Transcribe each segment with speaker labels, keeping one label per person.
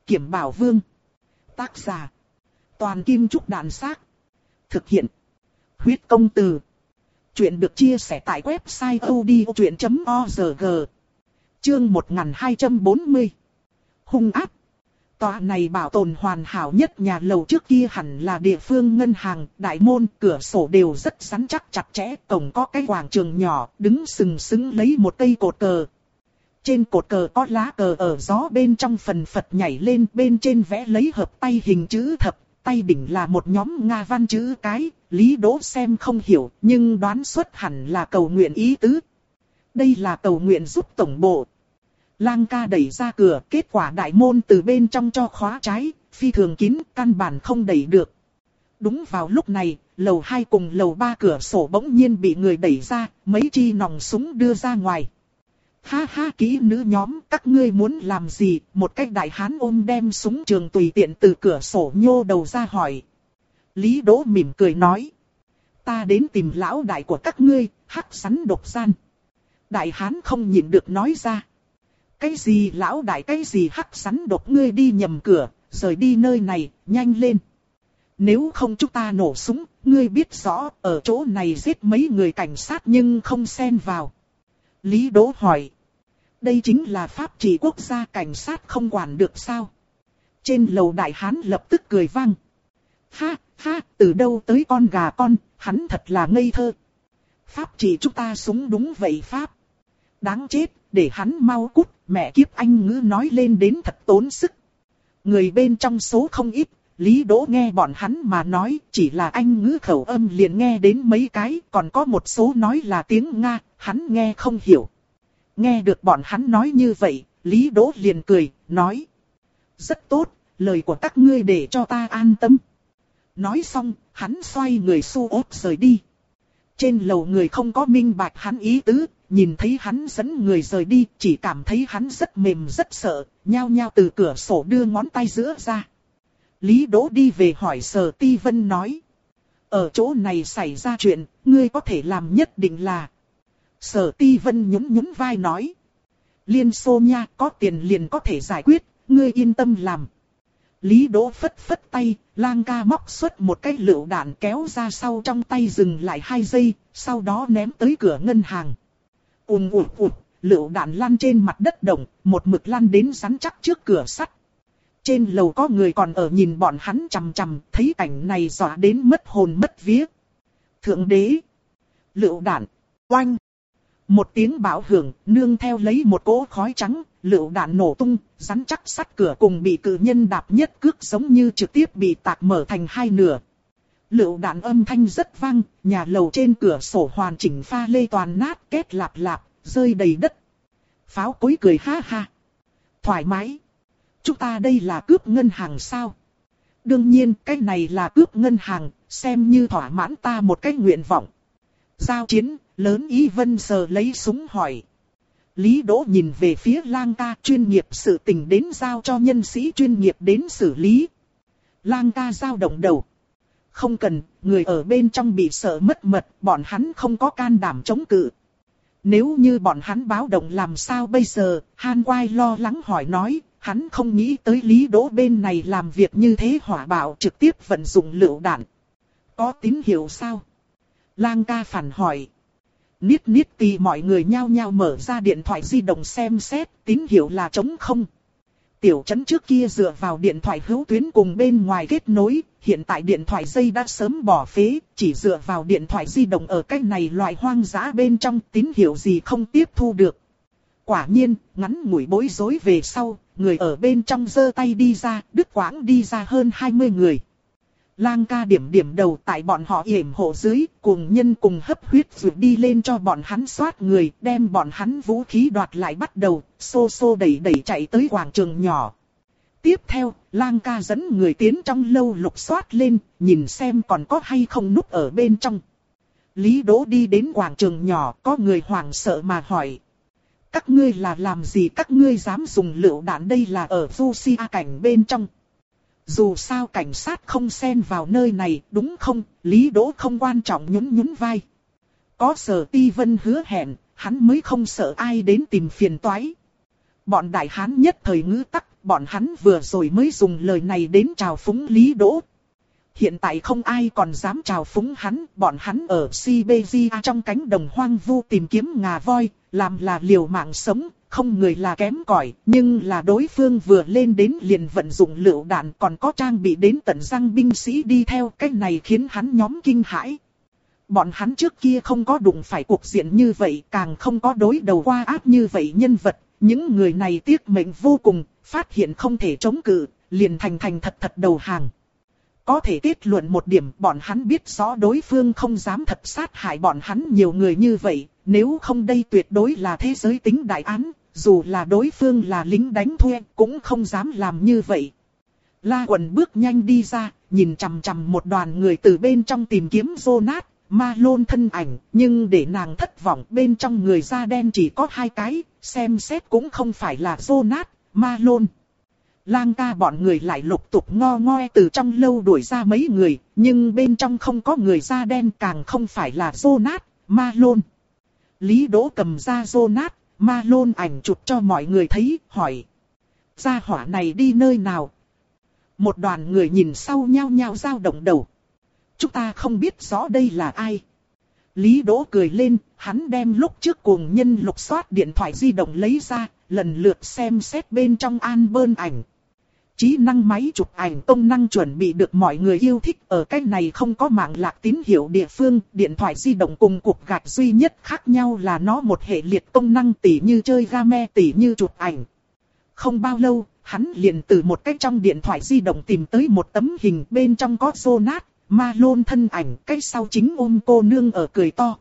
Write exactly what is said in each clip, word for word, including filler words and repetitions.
Speaker 1: Kiểm Bảo Vương. Tác giả. Toàn Kim Trúc Đàn Xác. Thực hiện. Huyết Công Từ. Chuyện được chia sẻ tại website odchuyện chấm org. Chương một nghìn hai trăm bốn mươi. Hung ác. Tòa này bảo tồn hoàn hảo nhất nhà lầu trước kia hẳn là địa phương ngân hàng, đại môn, cửa sổ đều rất rắn chắc chặt chẽ, cổng có cái quảng trường nhỏ, đứng sừng sững lấy một cây cột cờ. Trên cột cờ có lá cờ ở gió bên trong phần phật nhảy lên, bên trên vẽ lấy hợp tay hình chữ thập, tay đỉnh là một nhóm Nga văn chữ cái, Lý Đỗ xem không hiểu, nhưng đoán xuất hẳn là cầu nguyện ý tứ. Đây là cầu nguyện giúp tổng bộ. Lang ca đẩy ra cửa, kết quả đại môn từ bên trong cho khóa trái, phi thường kín, căn bản không đẩy được. Đúng vào lúc này, lầu hai cùng lầu ba cửa sổ bỗng nhiên bị người đẩy ra, mấy chi nòng súng đưa ra ngoài. Ha ha, kỹ nữ nhóm, các ngươi muốn làm gì? Một cái đại hán ôm đem súng trường tùy tiện từ cửa sổ nhô đầu ra hỏi. Lý Đỗ mỉm cười nói. Ta đến tìm lão đại của các ngươi, hắc rắn độc gian. Đại hán không nhịn được nói ra. Cái gì lão đại, cái gì hắc rắn độc, ngươi đi nhầm cửa, rời đi nơi này, nhanh lên. Nếu không chúng ta nổ súng, ngươi biết rõ, ở chỗ này giết mấy người cảnh sát nhưng không xen vào. Lý Đỗ hỏi. Đây chính là pháp trị quốc gia, cảnh sát không quản được sao? Trên lầu đại hán lập tức cười vang. Ha, ha, từ đâu tới con gà con, hắn thật là ngây thơ. Pháp trị chúng ta súng đúng vậy pháp. Đáng chết, để hắn mau cút, mẹ kiếp, anh ngữ nói lên đến thật tốn sức. Người bên trong số không ít, Lý Đỗ nghe bọn hắn mà nói, chỉ là anh ngữ khẩu âm liền nghe đến mấy cái, còn có một số nói là tiếng Nga, hắn nghe không hiểu. Nghe được bọn hắn nói như vậy, Lý Đỗ liền cười, nói. Rất tốt, lời của các ngươi để cho ta an tâm. Nói xong, hắn xoay người xu ốp rời đi. Trên lầu người không có minh bạch hắn ý tứ, nhìn thấy hắn dẫn người rời đi, chỉ cảm thấy hắn rất mềm rất sợ, nhao nhao từ cửa sổ đưa ngón tay giữa ra. Lý Đỗ đi về hỏi Sở Ti Vân nói. Ở chỗ này xảy ra chuyện, ngươi có thể làm nhất định là... Sở Ti Vân nhún nhún vai nói. Liên Xô nha, có tiền liền có thể giải quyết, ngươi yên tâm làm. Lý Đỗ phất phất tay, Lang ca móc xuất một cái lựu đạn kéo ra sau trong tay, dừng lại hai giây, sau đó ném tới cửa ngân hàng. Ùm ụt ụt, lựu đạn lăn trên mặt đất động, một mực lăn đến rắn chắc trước cửa sắt. Trên lầu có người còn ở nhìn bọn hắn chằm chằm, thấy cảnh này dọa đến mất hồn mất vía. Thượng đế! Lựu đạn! Oanh! Một tiếng bão hưởng, nương theo lấy một cỗ khói trắng, lựu đạn nổ tung, rắn chắc sắt cửa cùng bị cự nhân đạp nhất cước giống như trực tiếp bị tạc mở thành hai nửa. Lựu đạn âm thanh rất vang, nhà lầu trên cửa sổ hoàn chỉnh pha lê toàn nát, két lạp lạp, rơi đầy đất. Pháo cối cười ha ha. Thoải mái. Chúng ta đây là cướp ngân hàng sao? Đương nhiên, cái này là cướp ngân hàng, xem như thỏa mãn ta một cái nguyện vọng. Giao chiến, lớn ý Vân sờ lấy súng hỏi. Lý Đỗ nhìn về phía Lang ca, chuyên nghiệp sự tình đến giao cho nhân sĩ chuyên nghiệp đến xử lý. Lang ca dao động đầu. Không cần, người ở bên trong bị sợ mất mật, bọn hắn không có can đảm chống cự. Nếu như bọn hắn báo động làm sao bây giờ? Han Quai lo lắng hỏi nói, hắn không nghĩ tới Lý Đỗ bên này làm việc như thế hỏa bạo, trực tiếp vận dụng lựu đạn. Có tín hiệu sao? Lang ca phản hỏi. Niết niết tì mọi người nhao nhao mở ra điện thoại di động xem xét, tín hiệu là trống không. Tiểu trấn trước kia dựa vào điện thoại hữu tuyến cùng bên ngoài kết nối, hiện tại điện thoại dây đã sớm bỏ phế, chỉ dựa vào điện thoại di động ở cách này loại hoang dã bên trong, tín hiệu gì không tiếp thu được. Quả nhiên, ngắn ngủi bối rối về sau, người ở bên trong giơ tay đi ra, đứt quãng đi ra hơn hai mươi người. Lang ca điểm điểm đầu, tại bọn họ yểm hộ dưới, cùng nhân cùng hấp huyết vượt đi lên cho bọn hắn soát người, đem bọn hắn vũ khí đoạt lại, bắt đầu, xô xô đẩy đẩy chạy tới quảng trường nhỏ. Tiếp theo, Lang ca dẫn người tiến trong lâu lục soát lên, nhìn xem còn có hay không núp ở bên trong. Lý Đỗ đi đến quảng trường nhỏ, có người hoảng sợ mà hỏi. Các ngươi là làm gì, các ngươi dám dùng lựu đạn, đây là ở Russia cảnh bên trong. Dù sao cảnh sát không xen vào nơi này, đúng không? Lý Đỗ không quan trọng nhún nhún vai. Có Sở Ti Vân hứa hẹn, hắn mới không sợ ai đến tìm phiền toái. Bọn đại hán nhất thời ngữ tắc, bọn hắn vừa rồi mới dùng lời này đến trào phúng Lý Đỗ. Hiện tại không ai còn dám trào phúng hắn, bọn hắn ở Siberia trong cánh đồng hoang vu tìm kiếm ngà voi, làm là liều mạng sống, không người là kém cỏi, nhưng là đối phương vừa lên đến liền vận dụng lựu đạn còn có trang bị đến tận răng binh sĩ đi theo, cái này khiến hắn nhóm kinh hãi. Bọn hắn trước kia không có đụng phải cuộc diện như vậy, càng không có đối đầu qua áp như vậy nhân vật, những người này tiếc mệnh vô cùng, phát hiện không thể chống cự, liền thành thành thật thật đầu hàng. Có thể kết luận một điểm, bọn hắn biết rõ đối phương không dám thật sát hại bọn hắn nhiều người như vậy, nếu không đây tuyệt đối là thế giới tính đại án, dù là đối phương là lính đánh thuê cũng không dám làm như vậy. La Quần bước nhanh đi ra, nhìn chằm chằm một đoàn người từ bên trong tìm kiếm Jonas, Malone thân ảnh, nhưng để nàng thất vọng, bên trong người da đen chỉ có hai cái, xem xét cũng không phải là Jonas, Malone. Lang ca bọn người lại lục tục ngo ngoe từ trong lâu đuổi ra mấy người, nhưng bên trong không có người da đen, càng không phải là Jonas, Malone. Lý Đỗ cầm ra Jonas, Malone ảnh chụp cho mọi người thấy, hỏi. Gia hỏa này đi nơi nào? Một đoàn người nhìn sau nhao nhao dao động đầu. Chúng ta không biết rõ đây là ai. Lý Đỗ cười lên, hắn đem lúc trước cuồng nhân lục soát điện thoại di động lấy ra, lần lượt xem xét bên trong album ảnh. Trí năng máy chụp ảnh công năng chuẩn bị được mọi người yêu thích, ở cái này không có mạng lạc tín hiệu địa phương, điện thoại di động cùng cục gạch duy nhất khác nhau là nó một hệ liệt công năng tỉ như chơi game, tỉ như chụp ảnh. Không bao lâu, hắn liền từ một cái trong điện thoại di động tìm tới một tấm hình, bên trong có Jonas, Malone thân ảnh, cái sau chính ôm cô nương ở cười to.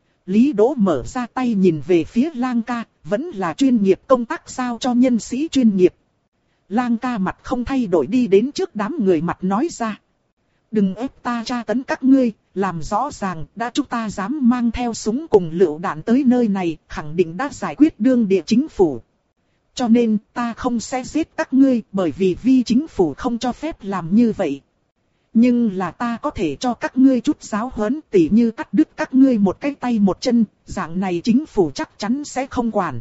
Speaker 1: Lý Đỗ mở ra tay nhìn về phía Lang ca, vẫn là chuyên nghiệp công tác sao cho nhân sĩ chuyên nghiệp. Lang ca mặt không thay đổi đi đến trước đám người mặt nói ra. Đừng ép ta tra tấn các ngươi, làm rõ ràng, đã chúng ta dám mang theo súng cùng lựu đạn tới nơi này, khẳng định đã giải quyết đương địa chính phủ. Cho nên ta không sẽ giết các ngươi, bởi vì vi chính phủ không cho phép làm như vậy. Nhưng là ta có thể cho các ngươi chút giáo huấn, tỉ như cắt đứt các ngươi một cái tay một chân, dạng này chính phủ chắc chắn sẽ không quản.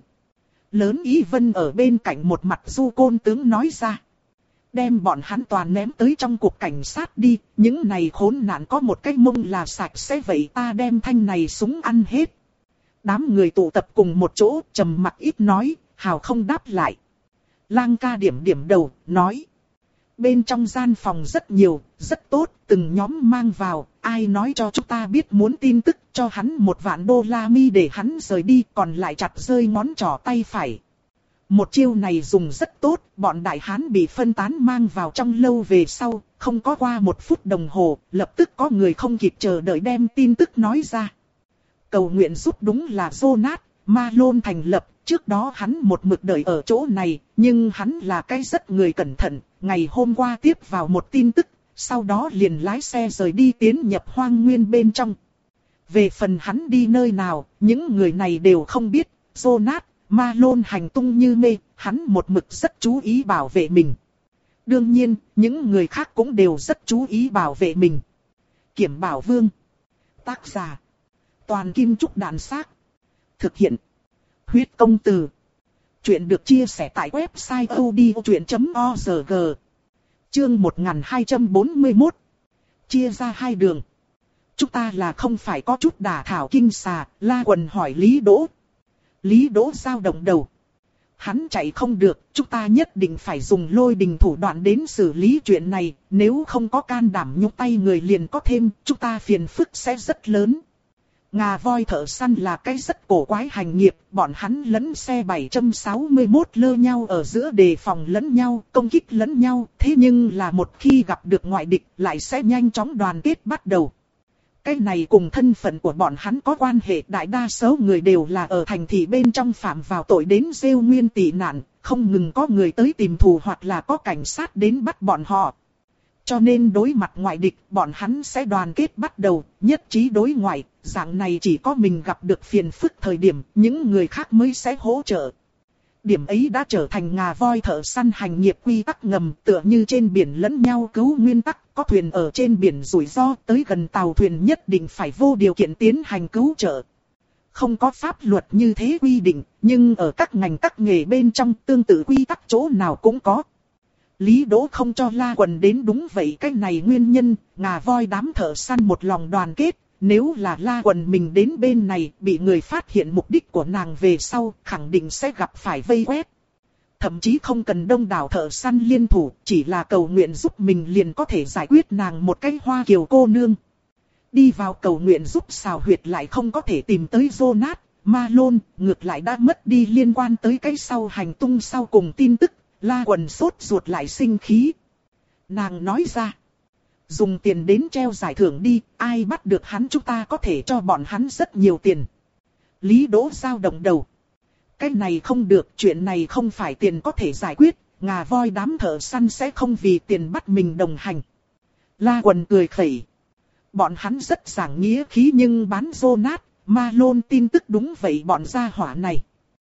Speaker 1: Lớn Ý Vân ở bên cạnh một mặt du côn tướng nói ra. Đem bọn hắn toàn ném tới trong cục cảnh sát đi, những này khốn nạn có một cái mông là sạch sẽ, vậy ta đem thanh này súng ăn hết. Đám người tụ tập cùng một chỗ, trầm mặc ít nói, hào không đáp lại. Lang ca điểm điểm đầu, nói. Bên trong gian phòng rất nhiều, rất tốt, từng nhóm mang vào, ai nói cho chúng ta biết muốn tin tức, cho hắn một vạn đô la mi để hắn rời đi, còn lại chặt rơi ngón trỏ tay phải. Một chiêu này dùng rất tốt, bọn đại hán bị phân tán mang vào trong lâu về sau, không có qua một phút đồng hồ, lập tức có người không kịp chờ đợi đem tin tức nói ra. Cầu nguyện giúp đúng là Jonas, Malone thành lập, trước đó hắn một mực đợi ở chỗ này, nhưng hắn là cái rất người cẩn thận, ngày hôm qua tiếp vào một tin tức, sau đó liền lái xe rời đi tiến nhập hoang nguyên bên trong. Về phần hắn đi nơi nào, những người này đều không biết, Jonas, Malone hành tung như mê, hắn một mực rất chú ý bảo vệ mình. Đương nhiên, những người khác cũng đều rất chú ý bảo vệ mình. Kiểm Bảo Vương. Tác giả. Toàn Kim Trúc Đàn Xác. Thực hiện. Huyết Công Từ. Chuyện được chia sẻ tại website odchuyện chấm org. Chương một nghìn hai trăm bốn mươi mốt. Chia ra hai đường. Chúng ta là không phải có chút đả thảo kinh xà, La Quần hỏi Lý Đỗ. Lý Đỗ dao động đầu. Hắn chạy không được, chúng ta nhất định phải dùng lôi đình thủ đoạn đến xử lý chuyện này, nếu không có can đảm nhúc tay người liền có thêm, chúng ta phiền phức sẽ rất lớn. Ngà voi thợ săn là cái rất cổ quái hành nghiệp, bọn hắn lẫn xe bảy trăm sáu mươi mốt lơ nhau ở giữa đề phòng lẫn nhau, công kích lẫn nhau, thế nhưng là một khi gặp được ngoại địch lại sẽ nhanh chóng đoàn kết bắt đầu. Cái này cùng thân phận của bọn hắn có quan hệ, đại đa số người đều là ở thành thị bên trong phạm vào tội đến rêu nguyên tị nạn, không ngừng có người tới tìm thù hoặc là có cảnh sát đến bắt bọn họ. Cho nên đối mặt ngoại địch, bọn hắn sẽ đoàn kết bắt đầu, nhất trí đối ngoại, dạng này chỉ có mình gặp được phiền phức thời điểm, những người khác mới sẽ hỗ trợ. Điểm ấy đã trở thành ngà voi thợ săn hành nghiệp quy tắc ngầm, tựa như trên biển lẫn nhau cứu nguyên tắc, có thuyền ở trên biển rủi ro, tới gần tàu thuyền nhất định phải vô điều kiện tiến hành cứu trợ. không có pháp luật như thế quy định, nhưng ở các ngành các nghề bên trong tương tự quy tắc chỗ nào cũng có. Lý Đỗ không cho La Quần đến đúng vậy, cái này nguyên nhân, ngà voi đám thợ săn một lòng đoàn kết. Nếu là La Quần mình đến bên này bị người phát hiện mục đích của nàng về sau, khẳng định sẽ gặp phải vây quét. Thậm chí không cần đông đảo thợ săn liên thủ, chỉ là cầu nguyện giúp mình liền có thể giải quyết nàng một cái hoa kiều cô nương. Đi vào cầu nguyện giúp xào huyệt lại không có thể tìm tới Jonas, Malone, ngược lại đã mất đi liên quan tới cái sau hành tung sau cùng tin tức, La Quần sốt ruột lại sinh khí. Nàng nói ra, dùng tiền đến treo giải thưởng đi, ai bắt được hắn chúng ta có thể cho bọn hắn rất nhiều tiền. Lý Đỗ dao động đầu. Cái này không được, chuyện này không phải tiền có thể giải quyết, ngà voi đám thợ săn sẽ không vì tiền bắt mình đồng hành. La Quần cười khẩy. Bọn hắn rất giảng nghĩa khí nhưng bán Jonas, Malone tin tức đúng vậy bọn gia hỏa này.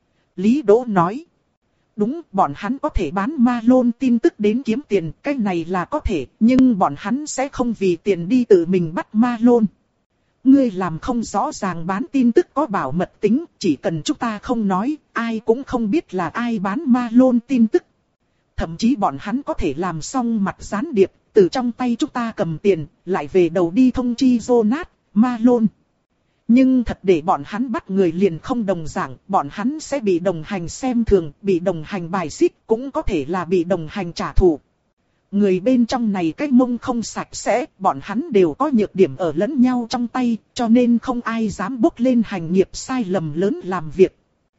Speaker 1: Lý Đỗ nói. Đúng, bọn hắn có thể bán Malone tin tức đến kiếm tiền, cái này là có thể, nhưng bọn hắn sẽ không vì tiền đi tự mình bắt Malone. Ngươi làm không rõ ràng bán tin tức có bảo mật tính, chỉ cần chúng ta không nói, ai cũng không biết là ai bán Malone tin tức. Thậm chí bọn hắn có thể làm xong mặt gián điệp, từ trong tay chúng ta cầm tiền, lại về đầu đi thông chi Jonas, Malone. Nhưng thật để bọn hắn bắt người liền không đồng dạng, bọn hắn sẽ bị đồng hành xem thường, bị đồng hành bài xích, cũng có thể là bị đồng hành trả thù. Người bên trong này cái mông không sạch sẽ, bọn hắn đều có nhược điểm ở lẫn nhau trong tay, cho nên không ai dám bốc lên hành nghiệp sai lầm lớn làm việc.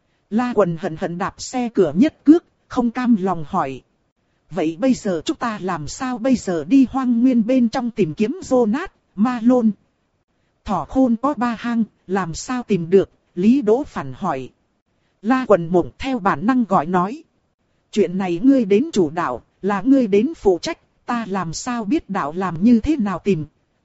Speaker 1: La Quần hận hận đạp xe cửa nhất cước, không cam lòng hỏi. Vậy bây giờ chúng ta làm sao bây giờ đi hoang nguyên bên trong tìm kiếm Jonas, Malone? Thỏ khôn có ba hang, làm sao tìm được? Lý Đỗ phản hỏi. La Quần mộng theo bản năng gọi nói. Chuyện này ngươi đến chủ đạo, là ngươi đến phụ trách, ta làm sao biết đạo làm như thế nào tìm.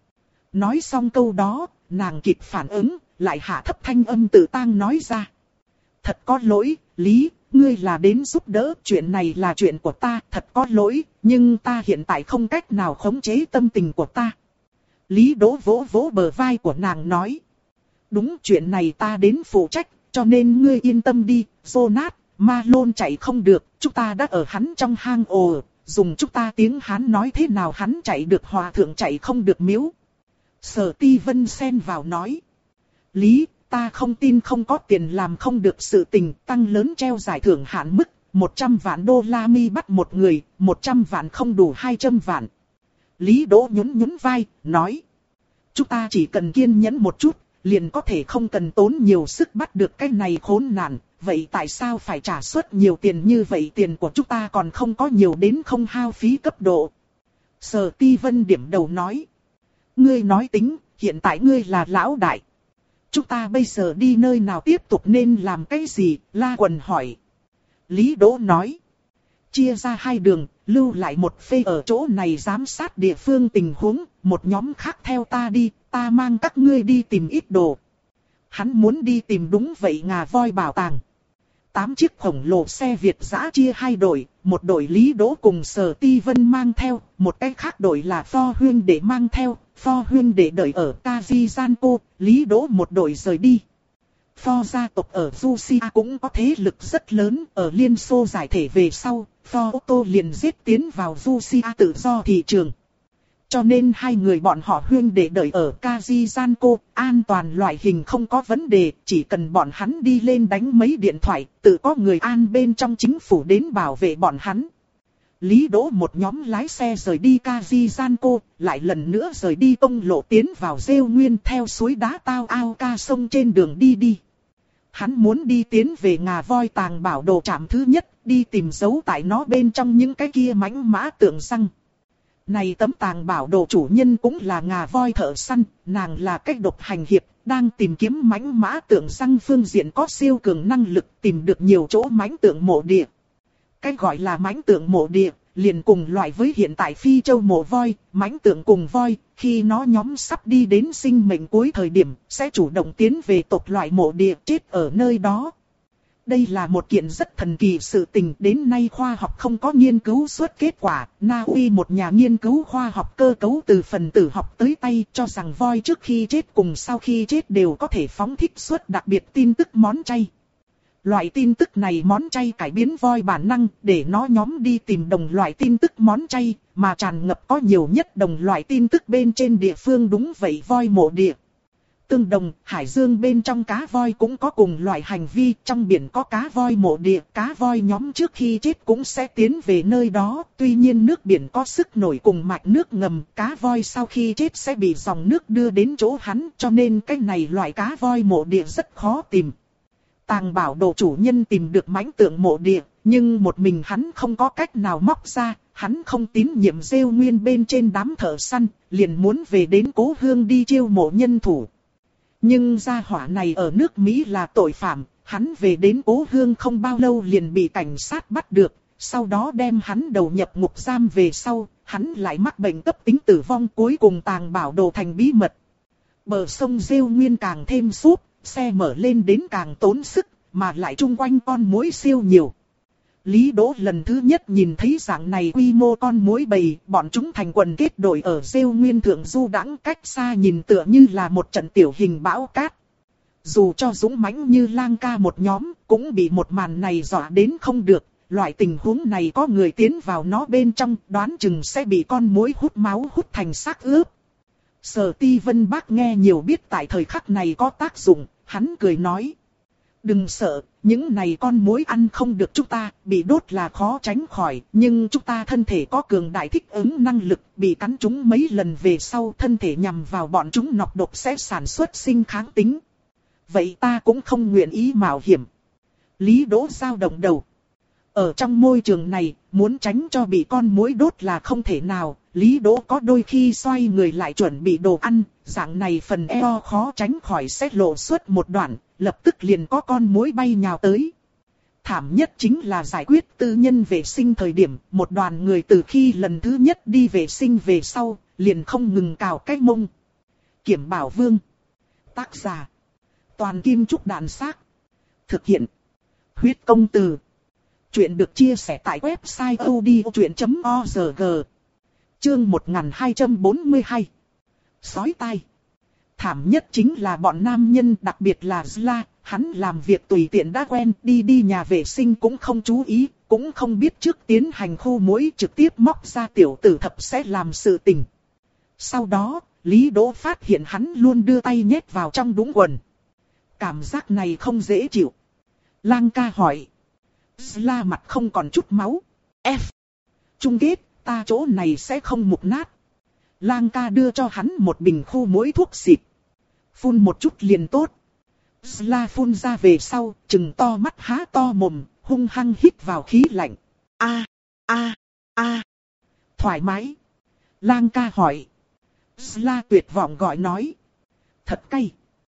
Speaker 1: Nói xong câu đó, nàng kịp phản ứng, lại hạ thấp thanh âm tự tang nói ra. Thật có lỗi, Lý, ngươi là đến giúp đỡ, chuyện này là chuyện của ta, thật có lỗi, nhưng ta hiện tại không cách nào khống chế tâm tình của ta. Lý Đỗ vỗ vỗ bờ vai của nàng nói. Đúng, chuyện này ta đến phụ trách, cho nên ngươi yên tâm đi, Jonas, Malone chạy không được, chúng ta đã ở hắn trong hang ổ, dùng chúng ta tiếng Hán nói thế nào hắn chạy được hòa thượng chạy không được miếu. Sở Ti Vân xen vào nói. Lý, ta không tin không có tiền làm không được sự tình, tăng lớn treo giải thưởng hạn mức, một trăm vạn đô la mi bắt một người, một trăm vạn không đủ hai trăm vạn. Lý Đỗ nhún nhún vai, nói. Chúng ta chỉ cần kiên nhẫn một chút, liền có thể không cần tốn nhiều sức bắt được cái này khốn nạn. Vậy tại sao phải trả suất nhiều tiền như vậy, tiền của chúng ta còn không có nhiều đến không hao phí cấp độ. Sở Ti Vân điểm đầu nói. Ngươi nói tính, hiện tại ngươi là lão đại. Chúng ta bây giờ đi nơi nào tiếp tục nên làm cái gì, La Quần hỏi. Lý Đỗ nói. Chia ra hai đường, lưu lại một phê ở chỗ này giám sát địa phương tình huống, một nhóm khác theo ta đi, ta mang các ngươi đi tìm ít đồ. Hắn muốn đi tìm đúng vậy ngà voi bảo tàng. Tám chiếc khổng lồ xe Việt dã chia hai đội, một đội Lý Đỗ cùng Sở Ti Vân mang theo, một cái khác đội là Pho Huyên để mang theo, Pho Huyên để đợi ở Kazizanko, Lý Đỗ một đội rời đi. Pho gia tộc ở Russia cũng có thế lực rất lớn, ở Liên Xô giải thể về sau, Pho Otto liền giết tiến vào Russia tự do thị trường. Cho nên hai người bọn họ Huyên để đợi ở Kazizanko, an toàn loại hình không có vấn đề, chỉ cần bọn hắn đi lên đánh mấy điện thoại, tự có người an bên trong chính phủ đến bảo vệ bọn hắn. Lý Đỗ một nhóm lái xe rời đi Kazizanko, lại lần nữa rời đi công lộ tiến vào Rêu Nguyên theo suối đá Tao Ao Ca sông trên đường đi đi. Hắn muốn đi tiến về ngà voi tàng bảo đồ trạm thứ nhất, đi tìm dấu tại nó bên trong những cái kia mãnh mã tượng xăng. Này tấm tàng bảo đồ chủ nhân cũng là ngà voi thợ săn, nàng là cách độc hành hiệp, đang tìm kiếm mãnh mã tượng xăng phương diện có siêu cường năng lực tìm được nhiều chỗ mãnh tượng mộ địa. Cái gọi là mãnh tượng mộ địa, liền cùng loại với hiện tại Phi Châu mộ voi, mãnh tượng cùng voi, khi nó nhóm sắp đi đến sinh mệnh cuối thời điểm, sẽ chủ động tiến về tộc loại mộ địa chết ở nơi đó. Đây là một kiện rất thần kỳ sự tình, đến nay khoa học không có nghiên cứu xuất kết quả. Na Uy một nhà nghiên cứu khoa học cơ cấu từ phần tử học tới tay cho rằng voi trước khi chết cùng sau khi chết đều có thể phóng thích xuất đặc biệt tin tức món chay. Loại tin tức này món chay cải biến voi bản năng để nó nhóm đi tìm đồng loại tin tức món chay, mà tràn ngập có nhiều nhất đồng loại tin tức bên trên địa phương đúng vậy voi mộ địa. Tương đồng, hải dương bên trong cá voi cũng có cùng loại hành vi, trong biển có cá voi mộ địa, cá voi nhóm trước khi chết cũng sẽ tiến về nơi đó, tuy nhiên nước biển có sức nổi cùng mạch nước ngầm, cá voi sau khi chết sẽ bị dòng nước đưa đến chỗ hắn, cho nên cái này loại cá voi mộ địa rất khó tìm. Tàng bảo đồ chủ nhân tìm được mãnh tượng mộ địa, nhưng một mình hắn không có cách nào móc ra, hắn không tín nhiệm rêu nguyên bên trên đám thợ săn, liền muốn về đến cố hương đi chiêu mộ nhân thủ. Nhưng gia hỏa này ở nước Mỹ là tội phạm, hắn về đến cố hương không bao lâu liền bị cảnh sát bắt được, sau đó đem hắn đầu nhập ngục giam về sau, hắn lại mắc bệnh cấp tính tử vong, cuối cùng tàng bảo đồ thành bí mật. Bờ sông rêu nguyên càng thêm súp, xe mở lên đến càng tốn sức, mà lại chung quanh con muỗi siêu nhiều. Lý Đỗ lần thứ nhất nhìn thấy dạng này quy mô con muỗi bầy, bọn chúng thành quần kết đội ở rêu nguyên thượng du đãng, cách xa nhìn tựa như là một trận tiểu hình bão cát. Dù cho dũng mãnh như Lang Ca một nhóm, cũng bị một màn này dọa đến không được. Loại tình huống này có người tiến vào nó bên trong, đoán chừng sẽ bị con muỗi hút máu hút thành xác ướp. Sở Ti Vân Bác nghe nhiều biết tại thời khắc này có tác dụng, hắn cười nói. Đừng sợ, những này con muỗi ăn không được chúng ta, bị đốt là khó tránh khỏi, nhưng chúng ta thân thể có cường đại thích ứng năng lực, bị cắn chúng mấy lần về sau thân thể nhằm vào bọn chúng nọc độc sẽ sản xuất sinh kháng tính. Vậy ta cũng không nguyện ý mạo hiểm. Lý Đỗ dao động đầu. Ở trong môi trường này, muốn tránh cho bị con muỗi đốt là không thể nào. Lý Đỗ có đôi khi xoay người lại chuẩn bị đồ ăn, dạng này phần eo khó tránh khỏi sẽ lộ xuất một đoạn, lập tức liền có con muỗi bay nhào tới. Thảm nhất chính là giải quyết tư nhân vệ sinh thời điểm, một đoàn người từ khi lần thứ nhất đi vệ sinh về sau, liền không ngừng cào cái mông. Kiểm Bảo Vương. Tác giả. Toàn Kim Trúc Đàn Xác. Thực hiện. Huyết Công Từ. Chuyện được chia sẻ tại website odchuyện chấm org. Chương một nghìn hai trăm bốn mươi hai. Sói tai. Thảm nhất chính là bọn nam nhân, đặc biệt là Zla, hắn làm việc tùy tiện đã quen, đi đi nhà vệ sinh cũng không chú ý, cũng không biết trước tiến hành khu muỗi trực tiếp móc ra tiểu tử thập sẽ làm sự tình. Sau đó, Lý Đỗ phát hiện hắn luôn đưa tay nhét vào trong đũng quần. Cảm giác này không dễ chịu. Lang Ca hỏi. Zla mặt không còn chút máu. F. Chung kết, ta chỗ này sẽ không mục nát. Lang Ca đưa cho hắn một bình khu muỗi thuốc xịt. Phun một chút liền tốt. Zla phun ra về sau, trừng to mắt há to mồm, hung hăng hít vào khí lạnh. A, a, a. Thoải mái. Lang Ca hỏi. Zla tuyệt vọng gọi nói. Thật cay.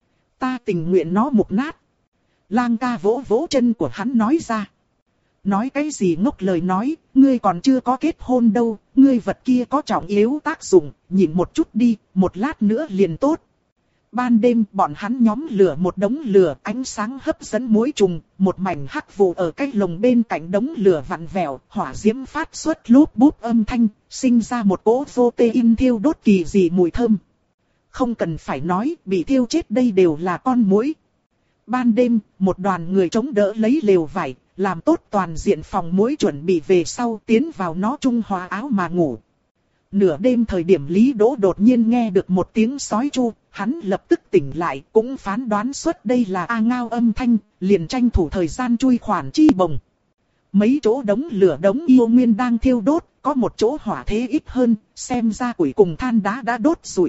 Speaker 1: Ta tình nguyện nó mục nát. Lang Ca vỗ vỗ chân của hắn nói ra. Nói cái gì ngốc lời nói, ngươi còn chưa có kết hôn đâu, ngươi vật kia có trọng yếu tác dụng, nhìn một chút đi, một lát nữa liền tốt. Ban đêm bọn hắn nhóm lửa một đống lửa, ánh sáng hấp dẫn muỗi trùng, một mảnh hắc vụ ở cái lồng bên cạnh đống lửa vặn vẹo, hỏa diễm phát xuất lốp bút âm thanh, sinh ra một cỗ protein thiêu đốt kỳ dị mùi thơm. Không cần phải nói, bị thiêu chết đây đều là con muỗi. Ban đêm, một đoàn người chống đỡ lấy lều vải, làm tốt toàn diện phòng muỗi chuẩn bị về sau tiến vào nó trung hòa áo mà ngủ. Nửa đêm thời điểm Lý Đỗ đột nhiên nghe được một tiếng sói chu, hắn lập tức tỉnh lại, cũng phán đoán suốt đây là A Ngao âm thanh, liền tranh thủ thời gian chui khoản chi bồng. Mấy chỗ đống lửa đống yêu nguyên đang thiêu đốt, có một chỗ hỏa thế ít hơn, xem ra củi cùng than đá đã đốt rụi.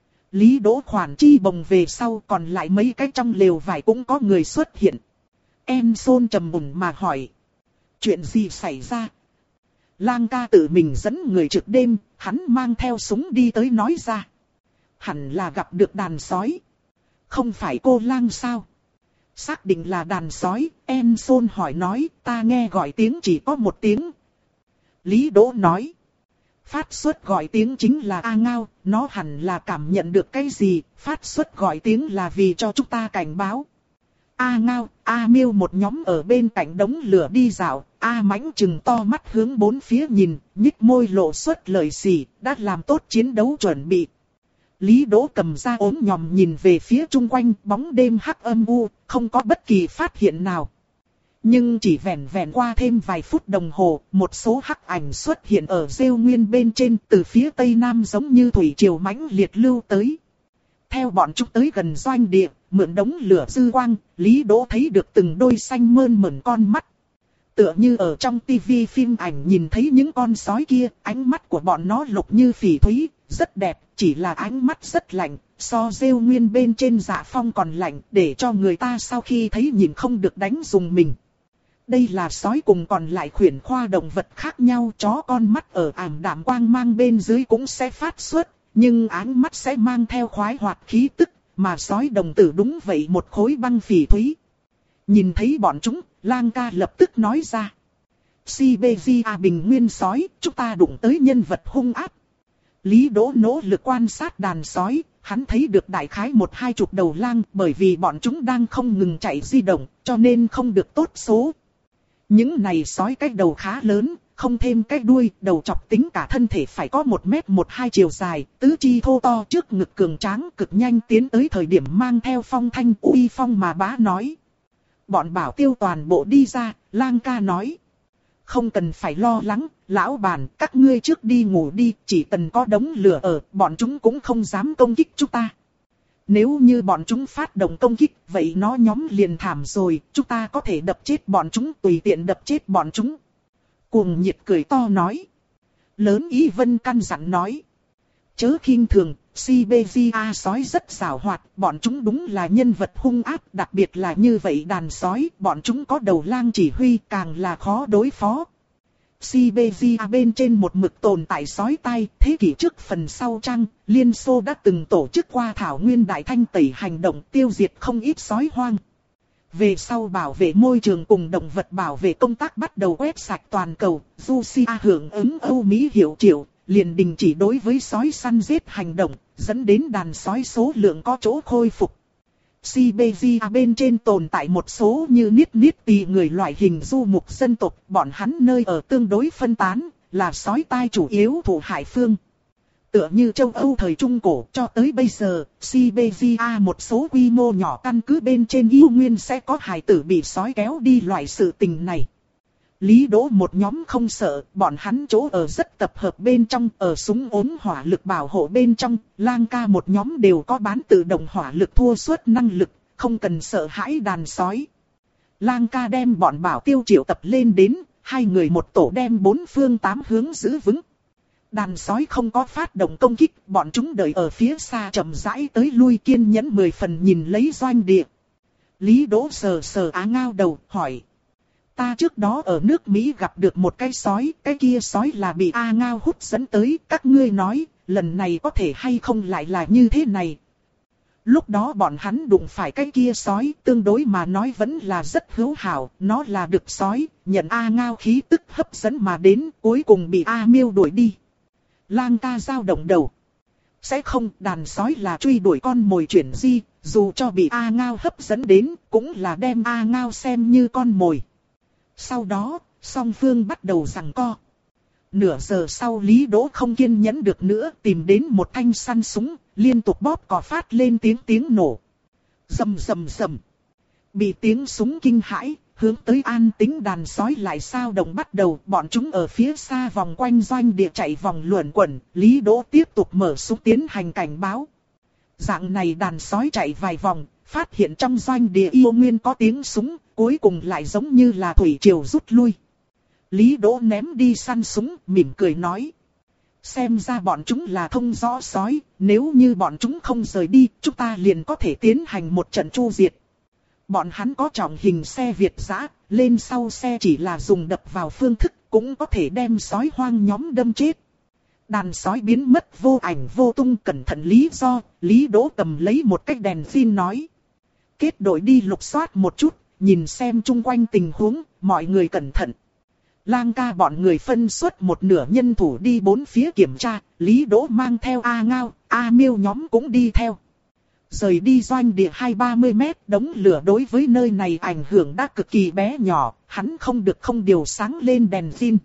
Speaker 1: Lý Đỗ khoản chi bồng về sau, còn lại mấy cái trong lều vải cũng có người xuất hiện. Em Sôn trầm mùng mà hỏi. Chuyện gì xảy ra? Lang Ca tự mình dẫn người trực đêm, hắn mang theo súng đi tới nói ra. Hẳn là gặp được đàn sói. Không phải cô Lang sao? Xác định là đàn sói, em Sôn hỏi nói, ta nghe gọi tiếng chỉ có một tiếng. Lý Đỗ nói. Phát xuất gọi tiếng chính là A Ngao, nó hẳn là cảm nhận được cái gì, phát xuất gọi tiếng là vì cho chúng ta cảnh báo. A Ngao, A Miêu một nhóm ở bên cạnh đống lửa đi dạo, A Mãnh trừng to mắt hướng bốn phía nhìn, nhích môi lộ xuất lời xì, đã làm tốt chiến đấu chuẩn bị. Lý Đỗ cầm ra ốm nhòm nhìn về phía chung quanh, bóng đêm hắc âm u, không có bất kỳ phát hiện nào. Nhưng chỉ vẻn vẹn qua thêm vài phút đồng hồ, một số hắc ảnh xuất hiện ở rêu nguyên bên trên, từ phía tây nam giống như thủy triều mãnh liệt lưu tới. Theo bọn chúng tới gần doanh địa, mượn đống lửa dư quang, Lý Đỗ thấy được từng đôi xanh mơn mởn con mắt. Tựa như ở trong tivi phim ảnh nhìn thấy những con sói kia, ánh mắt của bọn nó lục như phỉ thúy, rất đẹp, chỉ là ánh mắt rất lạnh, so rêu nguyên bên trên Dạ Phong còn lạnh, để cho người ta sau khi thấy nhìn không được đánh dùng mình. Đây là sói cùng còn lại khuyển khoa động vật khác nhau, chó con mắt ở ảm đạm quang mang bên dưới cũng sẽ phát xuất, nhưng ánh mắt sẽ mang theo khoái hoạt khí tức, mà sói đồng tử đúng vậy một khối băng phỉ thúy. Nhìn thấy bọn chúng, Lang ca lập tức nói ra. Siberia bình nguyên sói, chúng ta đụng tới nhân vật hung ác. Lý Đỗ nỗ lực quan sát đàn sói, hắn thấy được đại khái một hai chục đầu lang, bởi vì bọn chúng đang không ngừng chạy di động, cho nên không được tốt số. Những này sói cái đầu khá lớn, không thêm cái đuôi, đầu chọc tính cả thân thể phải có một mét một hai chiều dài, tứ chi thô to trước ngực cường tráng, cực nhanh tiến tới thời điểm mang theo phong thanh uy phong mà bá nói. Bọn bảo tiêu toàn bộ đi ra, Lang ca nói. Không cần phải lo lắng, lão bản, các ngươi trước đi ngủ đi, chỉ cần có đống lửa ở, bọn chúng cũng không dám công kích chúng ta. Nếu như bọn chúng phát động công kích, vậy nó nhóm liền thảm rồi, chúng ta có thể đập chết bọn chúng, tùy tiện đập chết bọn chúng. Cuồng nhiệt cười to nói. Lớn Ý Vân căn dặn nói. Chớ khinh thường, Siberia sói rất giàu hoạt, bọn chúng đúng là nhân vật hung ác, đặc biệt là như vậy đàn sói, bọn chúng có đầu lang chỉ huy càng là khó đối phó. Siberia bên trên một mực tồn tại sói tai, thế kỷ trước phần sau trang, Liên Xô đã từng tổ chức qua thảo nguyên đại thanh tẩy hành động tiêu diệt không ít sói hoang. Về sau bảo vệ môi trường cùng động vật bảo vệ công tác bắt đầu quét sạch toàn cầu, Russia hưởng ứng Âu Mỹ hiệu triệu, liền đình chỉ đối với sói săn giết hành động, dẫn đến đàn sói số lượng có chỗ khôi phục. Siberia bên trên tồn tại một số như niết niết tỳ người loại hình du mục dân tộc, bọn hắn nơi ở tương đối phân tán, là sói tai chủ yếu thụ hại phương. Tựa như châu Âu thời Trung Cổ cho tới bây giờ, Siberia một số quy mô nhỏ căn cứ bên trên yêu nguyên sẽ có hài tử bị sói kéo đi loại sự tình này. Lý Đỗ một nhóm không sợ, bọn hắn chỗ ở rất tập hợp bên trong, ở súng ốm hỏa lực bảo hộ bên trong, Lang ca một nhóm đều có bán tự động hỏa lực thua suất năng lực, không cần sợ hãi đàn sói. Lang ca đem bọn bảo tiêu triệu tập lên đến, hai người một tổ đem bốn phương tám hướng giữ vững. Đàn sói không có phát động công kích, bọn chúng đợi ở phía xa chậm rãi tới lui kiên nhẫn mười phần nhìn lấy doanh địa. Lý Đỗ sờ sờ Á Ngao đầu, hỏi. Ta trước đó ở nước Mỹ gặp được một cái sói, cái kia sói là bị A Ngao hút dẫn tới, các ngươi nói, lần này có thể hay không lại là như thế này. Lúc đó bọn hắn đụng phải cái kia sói, tương đối mà nói vẫn là rất hữu hảo, nó là đực sói, nhận A Ngao khí tức hấp dẫn mà đến, cuối cùng bị A Miêu đuổi đi. Lang ca dao động đầu. Sẽ không, đàn sói là truy đuổi con mồi chuyển di, dù cho bị A Ngao hấp dẫn đến, cũng là đem A Ngao xem như con mồi. Sau đó, song phương bắt đầu giằng co. Nửa giờ sau Lý Đỗ không kiên nhẫn được nữa, tìm đến một thanh săn súng, liên tục bóp cò phát lên tiếng tiếng nổ. Rầm rầm rầm. Bị tiếng súng kinh hãi, hướng tới an tĩnh đàn sói lại sao động bắt đầu, bọn chúng ở phía xa vòng quanh doanh địa chạy vòng luẩn quẩn, Lý Đỗ tiếp tục mở súng tiến hành cảnh báo. Dạng này đàn sói chạy vài vòng, phát hiện trong doanh địa yêu nguyên có tiếng súng, cuối cùng lại giống như là thủy triều rút lui. Lý Đỗ ném đi săn súng, mỉm cười nói. Xem ra bọn chúng là thông rõ sói, nếu như bọn chúng không rời đi, chúng ta liền có thể tiến hành một trận chu diệt. Bọn hắn có trọng hình xe Việt dã, lên sau xe chỉ là dùng đập vào phương thức, cũng có thể đem sói hoang nhóm đâm chết. Đàn sói biến mất vô ảnh vô tung, cẩn thận lý do, Lý Đỗ cầm lấy một cái đèn pin nói. Kết đội đi lục soát một chút, nhìn xem chung quanh tình huống, mọi người cẩn thận. Lang ca bọn người phân suất một nửa nhân thủ đi bốn phía kiểm tra, Lý Đỗ mang theo A Ngao, A Miêu nhóm cũng đi theo. Rời đi doanh địa hai ba mươi mét, đống lửa đối với nơi này ảnh hưởng đã cực kỳ bé nhỏ, hắn không được không điều sáng lên đèn pin.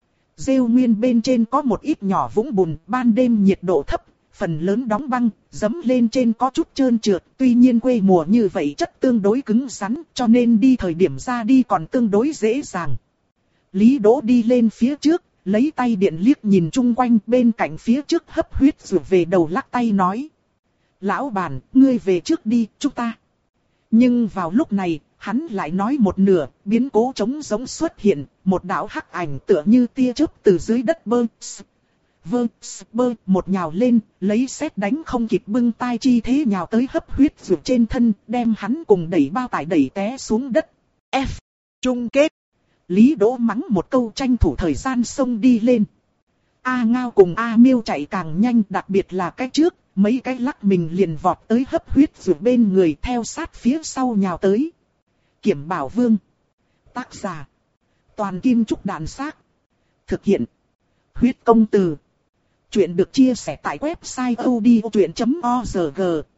Speaker 1: Rêu nguyên bên trên có một ít nhỏ vũng bùn, ban đêm nhiệt độ thấp, phần lớn đóng băng, dẫm lên trên có chút trơn trượt. Tuy nhiên quê mùa như vậy chất tương đối cứng rắn, cho nên đi thời điểm ra đi còn tương đối dễ dàng. Lý Đỗ đi lên phía trước, lấy tay điện liếc nhìn chung quanh, bên cạnh phía trước hấp huyết rồi về đầu lắc tay nói. Lão bản, ngươi về trước đi, chúng ta. Nhưng vào lúc này, hắn lại nói một nửa, biến cố trống giống xuất hiện, một đạo hắc ảnh tựa như tia chớp từ dưới đất bơ, vơ, bơ, một nhào lên, lấy sét đánh không kịp bưng tay chi thế nhào tới hấp huyết ruột trên thân, đem hắn cùng đẩy bao tải đẩy té xuống đất. F. Chung kết. Lý Đỗ mắng một câu tranh thủ thời gian xông đi lên. A Ngao cùng A Miêu chạy càng nhanh, đặc biệt là cái trước, mấy cái lắc mình liền vọt tới hấp huyết ruột bên người, theo sát phía sau nhào tới. Kiểm Bảo Vương. Tác giả. Toàn Kim Trúc Đàn Xác. Thực hiện. Huyết Công Từ. Chuyện được chia sẻ tại website odchuyện chấm org.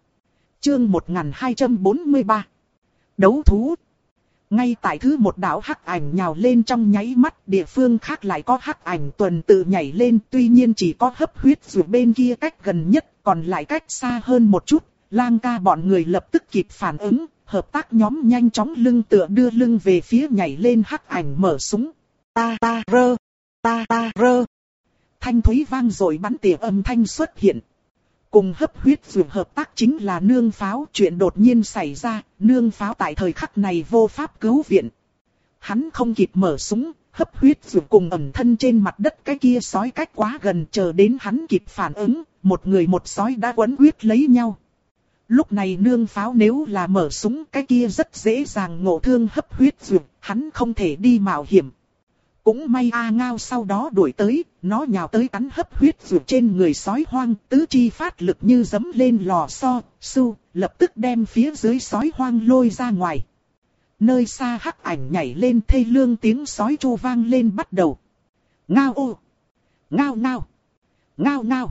Speaker 1: Chương một nghìn hai trăm bốn mươi ba. Đấu thú. Ngay tại thứ một đạo hắc ảnh nhào lên trong nháy mắt, địa phương khác lại có hắc ảnh tuần tự nhảy lên, tuy nhiên chỉ có hấp huyết ruột bên kia cách gần nhất, còn lại cách xa hơn một chút. Lang ca bọn người lập tức kịp phản ứng, hợp tác nhóm nhanh chóng lưng tựa đưa lưng về phía nhảy lên hắc ảnh mở súng. Ta ta rơ, ta ta rơ. Thanh thúy vang rồi bắn tỉa âm thanh xuất hiện. Cùng hấp huyết ruột hợp tác chính là nương pháo. Chuyện đột nhiên xảy ra, nương pháo tại thời khắc này vô pháp cứu viện. Hắn không kịp mở súng, hấp huyết ruột cùng ẩn thân trên mặt đất cái kia sói cách quá gần, chờ đến hắn kịp phản ứng, một người một sói đã quấn quyết lấy nhau. Lúc này nương pháo nếu là mở súng, cái kia rất dễ dàng ngộ thương hấp huyết ruột, hắn không thể đi mạo hiểm. Cũng may A Ngao sau đó đuổi tới, nó nhào tới cắn hấp huyết ruột trên người sói hoang, tứ chi phát lực như giẫm lên lò xo, su, lập tức đem phía dưới sói hoang lôi ra ngoài. Nơi xa hắc ảnh nhảy lên, thê lương tiếng sói tru vang lên bắt đầu. Ngao ô! Ngao ngao! Ngao ngao!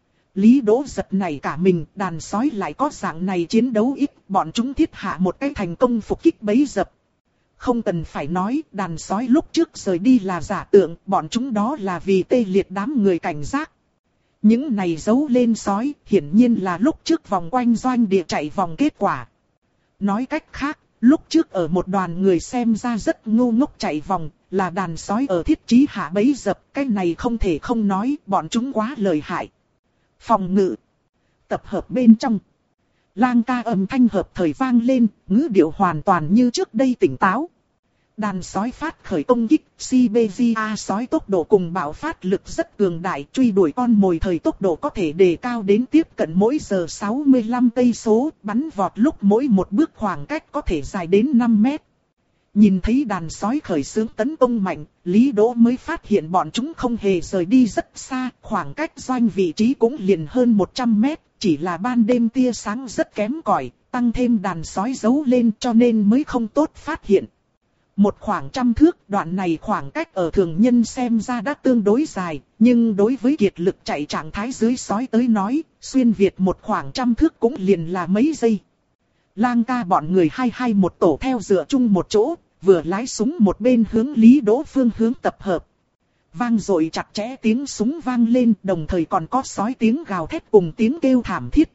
Speaker 1: Lý Đỗ giật này cả mình, đàn sói lại có dạng này chiến đấu ít, bọn chúng thiết hạ một cái thành công phục kích bấy dập. Không cần phải nói, đàn sói lúc trước rời đi là giả tượng, bọn chúng đó là vì tê liệt đám người cảnh giác. Những này giấu lên sói, hiển nhiên là lúc trước vòng quanh doanh địa chạy vòng kết quả. Nói cách khác, lúc trước ở một đoàn người xem ra rất ngu ngốc chạy vòng, là đàn sói ở thiết trí hạ bấy dập, cái này không thể không nói, bọn chúng quá lợi hại. Phòng ngự. Tập hợp bên trong. Lang ca âm thanh hợp thời vang lên, ngữ điệu hoàn toàn như trước đây tỉnh táo. Đàn sói phát khởi công kích, Siberia sói tốc độ cùng bạo phát lực rất cường đại, truy đuổi con mồi thời tốc độ có thể đề cao đến tiếp cận mỗi giờ sáu mươi lăm cây số, bắn vọt lúc mỗi một bước khoảng cách có thể dài đến năm mét. Nhìn thấy đàn sói khởi xướng tấn công mạnh, Lý Đỗ mới phát hiện bọn chúng không hề rời đi rất xa, khoảng cách doanh vị trí cũng liền hơn một trăm mét, chỉ là ban đêm tia sáng rất kém cỏi, tăng thêm đàn sói giấu lên cho nên mới không tốt phát hiện. Một khoảng trăm thước, đoạn này khoảng cách ở thường nhân xem ra đã tương đối dài, nhưng đối với kiệt lực chạy trạng thái dưới sói tới nói, xuyên việt một khoảng trăm thước cũng liền là mấy giây. Lang ca bọn người hai hai một tổ theo dựa chung một chỗ, vừa lái súng một bên hướng Lý Đỗ phương hướng tập hợp. Vang dội chặt chẽ tiếng súng vang lên, đồng thời còn có sói tiếng gào thét cùng tiếng kêu thảm thiết.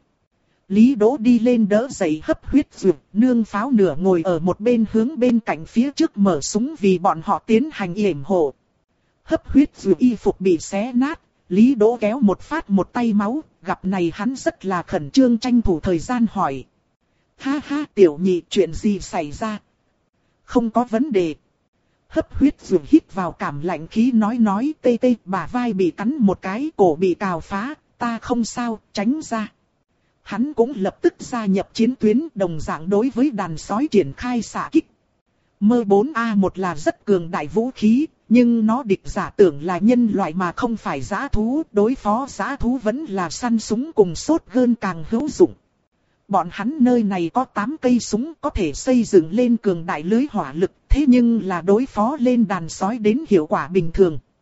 Speaker 1: Lý Đỗ đi lên đỡ dậy hấp huyết ruột, nương pháo nửa ngồi ở một bên hướng bên cạnh phía trước mở súng vì bọn họ tiến hành yểm hộ. Hấp huyết ruột y phục bị xé nát, Lý Đỗ kéo một phát một tay máu, gặp này hắn rất là khẩn trương tranh thủ thời gian hỏi. Ha ha tiểu nhị, chuyện gì xảy ra? Không có vấn đề. Hấp huyết ruột hít vào cảm lạnh khí nói nói tê tê, bả vai bị cắn một cái, cổ bị cào phá, ta không sao, tránh ra. Hắn cũng lập tức gia nhập chiến tuyến, đồng dạng đối với đàn sói triển khai xạ kích. Mơ bốn A một là rất cường đại vũ khí, nhưng nó địch giả tưởng là nhân loại mà không phải dã thú, đối phó dã thú vẫn là săn súng cùng sốt gơn càng hữu dụng. Bọn hắn nơi này có tám cây súng có thể xây dựng lên cường đại lưới hỏa lực, thế nhưng là đối phó lên đàn sói đến hiệu quả bình thường.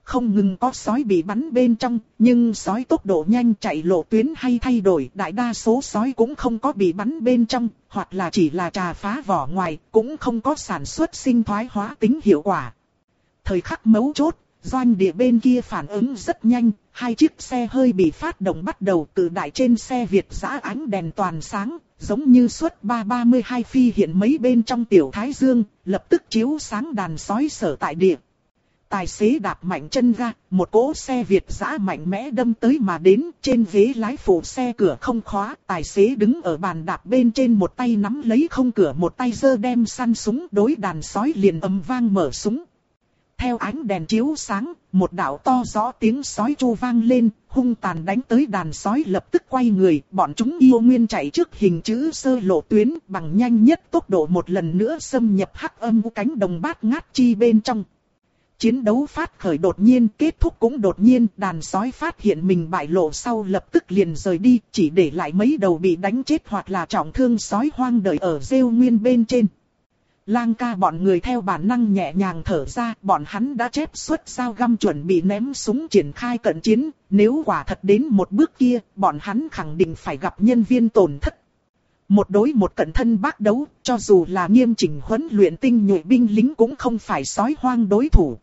Speaker 1: không ngừng có sói bị bắn bên trong, nhưng sói tốc độ nhanh chạy lộ tuyến hay thay đổi, đại đa số sói cũng không có bị bắn bên trong, hoặc là chỉ là trà phá vỏ ngoài, cũng không có sản xuất sinh thoái hóa tính hiệu quả. Thời khắc mấu chốt, doanh địa bên kia phản ứng rất nhanh, hai chiếc xe hơi bị phát động bắt đầu từ đại trên xe Việt dã ánh đèn toàn sáng, giống như suốt ba ba mươi hai phi hiện mấy bên trong tiểu thái dương, lập tức chiếu sáng đàn sói sở tại địa. Tài xế đạp mạnh chân ga, một cỗ xe Việt dã mạnh mẽ đâm tới mà đến, trên ghế lái phụ xe cửa không khóa, tài xế đứng ở bàn đạp bên trên một tay nắm lấy không cửa một tay giơ đem săn súng đối đàn sói liền ầm vang mở súng. Theo ánh đèn chiếu sáng, một đạo to rõ tiếng sói tru vang lên, hung tàn đánh tới đàn sói lập tức quay người, bọn chúng yêu nguyên chạy trước hình chữ sơ lộ tuyến bằng nhanh nhất tốc độ một lần nữa xâm nhập hắc âm u cánh đồng bát ngát chi bên trong. Chiến đấu phát khởi đột nhiên, kết thúc cũng đột nhiên, đàn sói phát hiện mình bại lộ sau lập tức liền rời đi, chỉ để lại mấy đầu bị đánh chết hoặc là trọng thương sói hoang đợi ở rêu nguyên bên trên. Lang ca bọn người theo bản năng nhẹ nhàng thở ra, bọn hắn đã chép xuất dao găm chuẩn bị ném súng triển khai cận chiến, nếu quả thật đến một bước kia, bọn hắn khẳng định phải gặp nhân viên tổn thất. Một đối một cận thân bác đấu, cho dù là nghiêm chỉnh huấn luyện tinh nhuệ binh lính cũng không phải sói hoang đối thủ.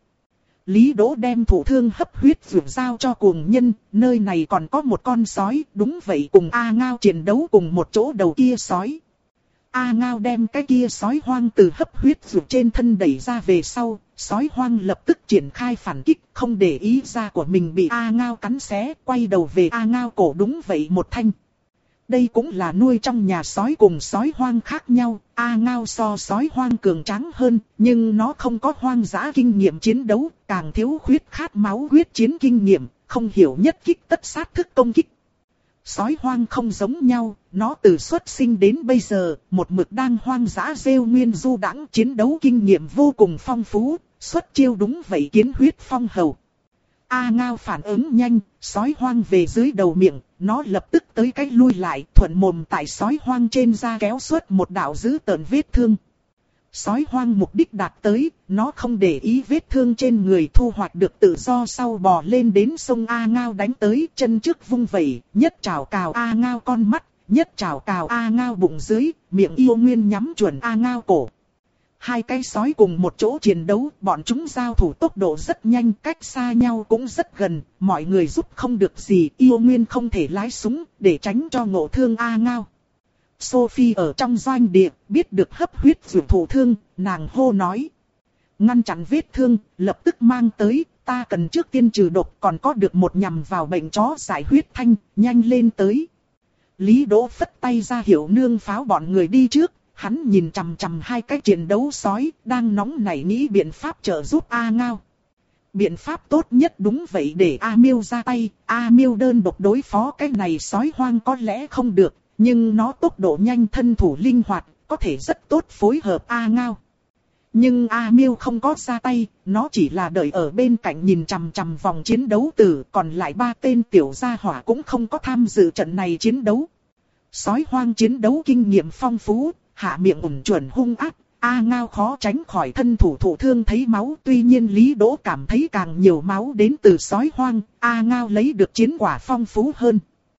Speaker 1: Lý Đỗ đem thủ thương hấp huyết vượt giao cho cuồng nhân, nơi này còn có một con sói, đúng vậy cùng A Ngao chiến đấu cùng một chỗ đầu kia sói. A Ngao đem cái kia sói hoang từ hấp huyết vượt trên thân đẩy ra về sau, sói hoang lập tức triển khai phản kích, không để ý da của mình bị A Ngao cắn xé, quay đầu về A Ngao cổ đúng vậy một thanh. Đây cũng là nuôi trong nhà sói cùng sói hoang khác nhau, A Ngao so sói hoang cường tráng hơn, nhưng nó không có hoang dã kinh nghiệm chiến đấu, càng thiếu khuyết khát máu huyết chiến kinh nghiệm, không hiểu nhất kích tất sát thức công kích. Sói hoang không giống nhau, nó từ xuất sinh đến bây giờ, một mực đang hoang dã rêu nguyên du đãng, chiến đấu kinh nghiệm vô cùng phong phú, xuất chiêu đúng vậy kiến huyết phong hầu. A Ngao phản ứng nhanh, sói hoang về dưới đầu miệng, nó lập tức tới cách lui lại, thuận mồm tại sói hoang trên da kéo suốt một đạo dữ tợn vết thương. Sói hoang mục đích đạt tới, nó không để ý vết thương trên người, thu hoạch được tự do sau bò lên đến sông A Ngao đánh tới, chân trước vung vẩy, nhất trảo cào A Ngao con mắt, nhất trảo cào A Ngao bụng dưới, miệng yêu nguyên nhắm chuẩn A Ngao cổ. Hai cái sói cùng một chỗ chiến đấu, bọn chúng giao thủ tốc độ rất nhanh, cách xa nhau cũng rất gần, mọi người giúp không được gì, yêu nguyên không thể lái súng, để tránh cho ngộ thương A Ngao. Sophie ở trong doanh địa, biết được hấp huyết vượt thụ thương, nàng hô nói. Ngăn chặn vết thương, lập tức mang tới, ta cần trước tiên trừ độc, còn có được một nhằm vào bệnh chó giải huyết thanh, nhanh lên tới. Lý Đỗ phất tay ra hiệu nương pháo bọn người đi trước. Hắn nhìn chằm chằm hai cái chiến đấu sói, đang nóng nảy nghĩ biện pháp trợ giúp A Ngao. Biện pháp tốt nhất đúng vậy để A Miêu ra tay, A Miêu đơn độc đối phó cái này sói hoang có lẽ không được, nhưng nó tốc độ nhanh thân thủ linh hoạt, có thể rất tốt phối hợp A Ngao. Nhưng A Miêu không có ra tay, nó chỉ là đợi ở bên cạnh nhìn chằm chằm vòng chiến đấu tử, còn lại ba tên tiểu gia hỏa cũng không có tham dự trận này chiến đấu. Sói hoang chiến đấu kinh nghiệm phong phú. Hạ miệng ủn chuẩn hung ác, A Ngao khó tránh khỏi thân thủ thụ thương thấy máu. Tuy nhiên Lý Đỗ cảm thấy càng nhiều máu đến từ sói hoang, A Ngao lấy được chiến quả phong phú hơn.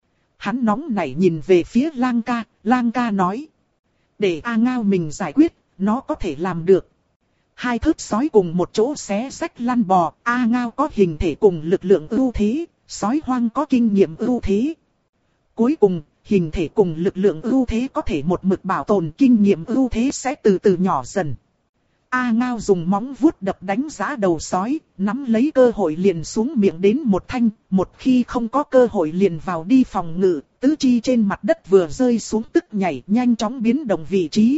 Speaker 1: Hắn nóng nảy nhìn về phía Lang ca, Lang ca nói. Để A Ngao mình giải quyết, nó có thể làm được. Hai thớt sói cùng một chỗ xé rách lăn bò, A Ngao có hình thể cùng lực lượng ưu thế, sói hoang có kinh nghiệm ưu thế. Cuối cùng, hình thể cùng lực lượng ưu thế có thể một mực bảo tồn, kinh nghiệm ưu thế sẽ từ từ nhỏ dần. A Ngao dùng móng vuốt đập đánh giá đầu sói, nắm lấy cơ hội liền xuống miệng đến một thanh, một khi không có cơ hội liền vào đi phòng ngự, tứ chi trên mặt đất vừa rơi xuống tức nhảy, nhanh chóng biến động vị trí.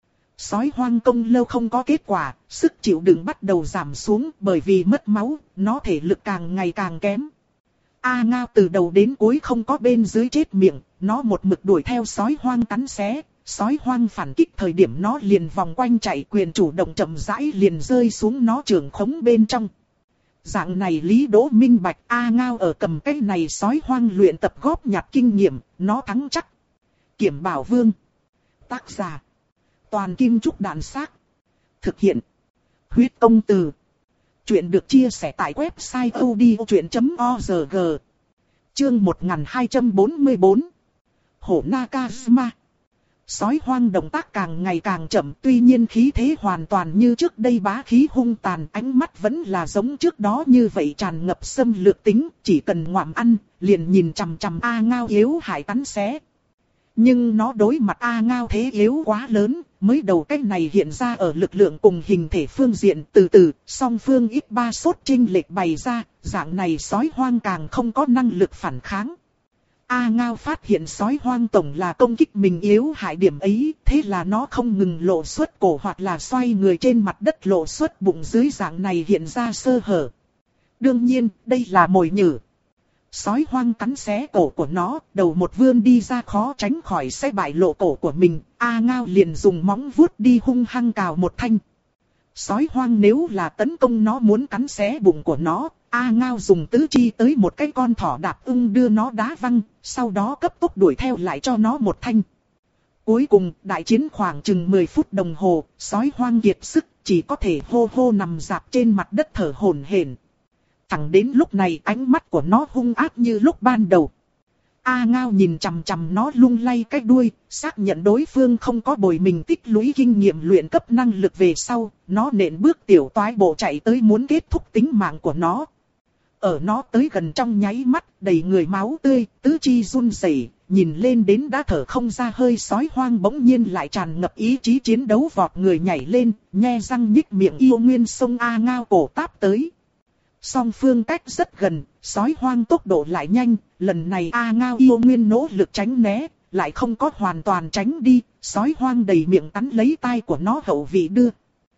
Speaker 1: Sói hoang công lâu không có kết quả, sức chịu đựng bắt đầu giảm xuống, bởi vì mất máu, nó thể lực càng ngày càng kém. A Ngao từ đầu đến cuối không có bên dưới chết miệng, nó một mực đuổi theo sói hoang cắn xé, sói hoang phản kích thời điểm nó liền vòng quanh chạy, quyền chủ động chậm rãi liền rơi xuống nó trường khống bên trong. Dạng này Lý Đỗ minh bạch, A Ngao ở cầm cái này sói hoang luyện tập góp nhặt kinh nghiệm, nó thắng chắc. Kiểm Bảo Vương. Tác giả. Toàn Kim Trúc Đạn Xác. Thực hiện. Huyết Công Từ. Chuyện được chia sẻ tại website audiochuyện chấm org. Chương một nghìn hai trăm bốn mươi bốn. Hổ Nakazuma. Sói hoang động tác càng ngày càng chậm, tuy nhiên khí thế hoàn toàn như trước đây bá khí hung tàn, ánh mắt vẫn là giống trước đó như vậy tràn ngập xâm lược tính, chỉ cần ngoạm ăn, liền nhìn chằm chằm A Ngao yếu hại cắn xé. Nhưng nó đối mặt A Ngao thế yếu quá lớn, mới đầu cách này hiện ra ở lực lượng cùng hình thể phương diện, từ từ, song phương ít ba sốt chênh lệch bày ra, dạng này sói hoang càng không có năng lực phản kháng. A Ngao phát hiện sói hoang tổng là công kích mình yếu hại điểm ấy, thế là nó không ngừng lộ xuất cổ hoặc là xoay người trên mặt đất lộ xuất bụng dưới, dạng này hiện ra sơ hở. Đương nhiên, đây là mồi nhử. Sói hoang cắn xé cổ của nó, đầu một vươn đi ra khó tránh khỏi sẽ bại lộ cổ của mình, A Ngao liền dùng móng vuốt đi hung hăng cào một thanh. Sói hoang nếu là tấn công nó muốn cắn xé bụng của nó, A Ngao dùng tứ chi tới một cái con thỏ đạp ưng đưa nó đá văng, sau đó cấp tốc đuổi theo lại cho nó một thanh. Cuối cùng, đại chiến khoảng chừng mười phút đồng hồ, sói hoang kiệt sức, chỉ có thể hô hô nằm rạp trên mặt đất thở hổn hển. Thẳng đến lúc này ánh mắt của nó hung ác như lúc ban đầu. A Ngao nhìn chằm chằm nó lung lay cái đuôi, xác nhận đối phương không có bồi mình tích lũy kinh nghiệm luyện cấp năng lực về sau, nó nện bước tiểu toái bộ chạy tới muốn kết thúc tính mạng của nó. Ở nó tới gần trong nháy mắt, đầy người máu tươi, tứ chi run rẩy, nhìn lên đến đã thở không ra hơi, sói hoang bỗng nhiên lại tràn ngập ý chí chiến đấu, vọt người nhảy lên, nhe răng nhích miệng yêu nguyên xông A Ngao cổ táp tới. Song phương cách rất gần, sói hoang tốc độ lại nhanh, lần này A Ngao yêu nguyên nỗ lực tránh né, lại không có hoàn toàn tránh đi, sói hoang đầy miệng cắn lấy tai của nó hậu vị đưa.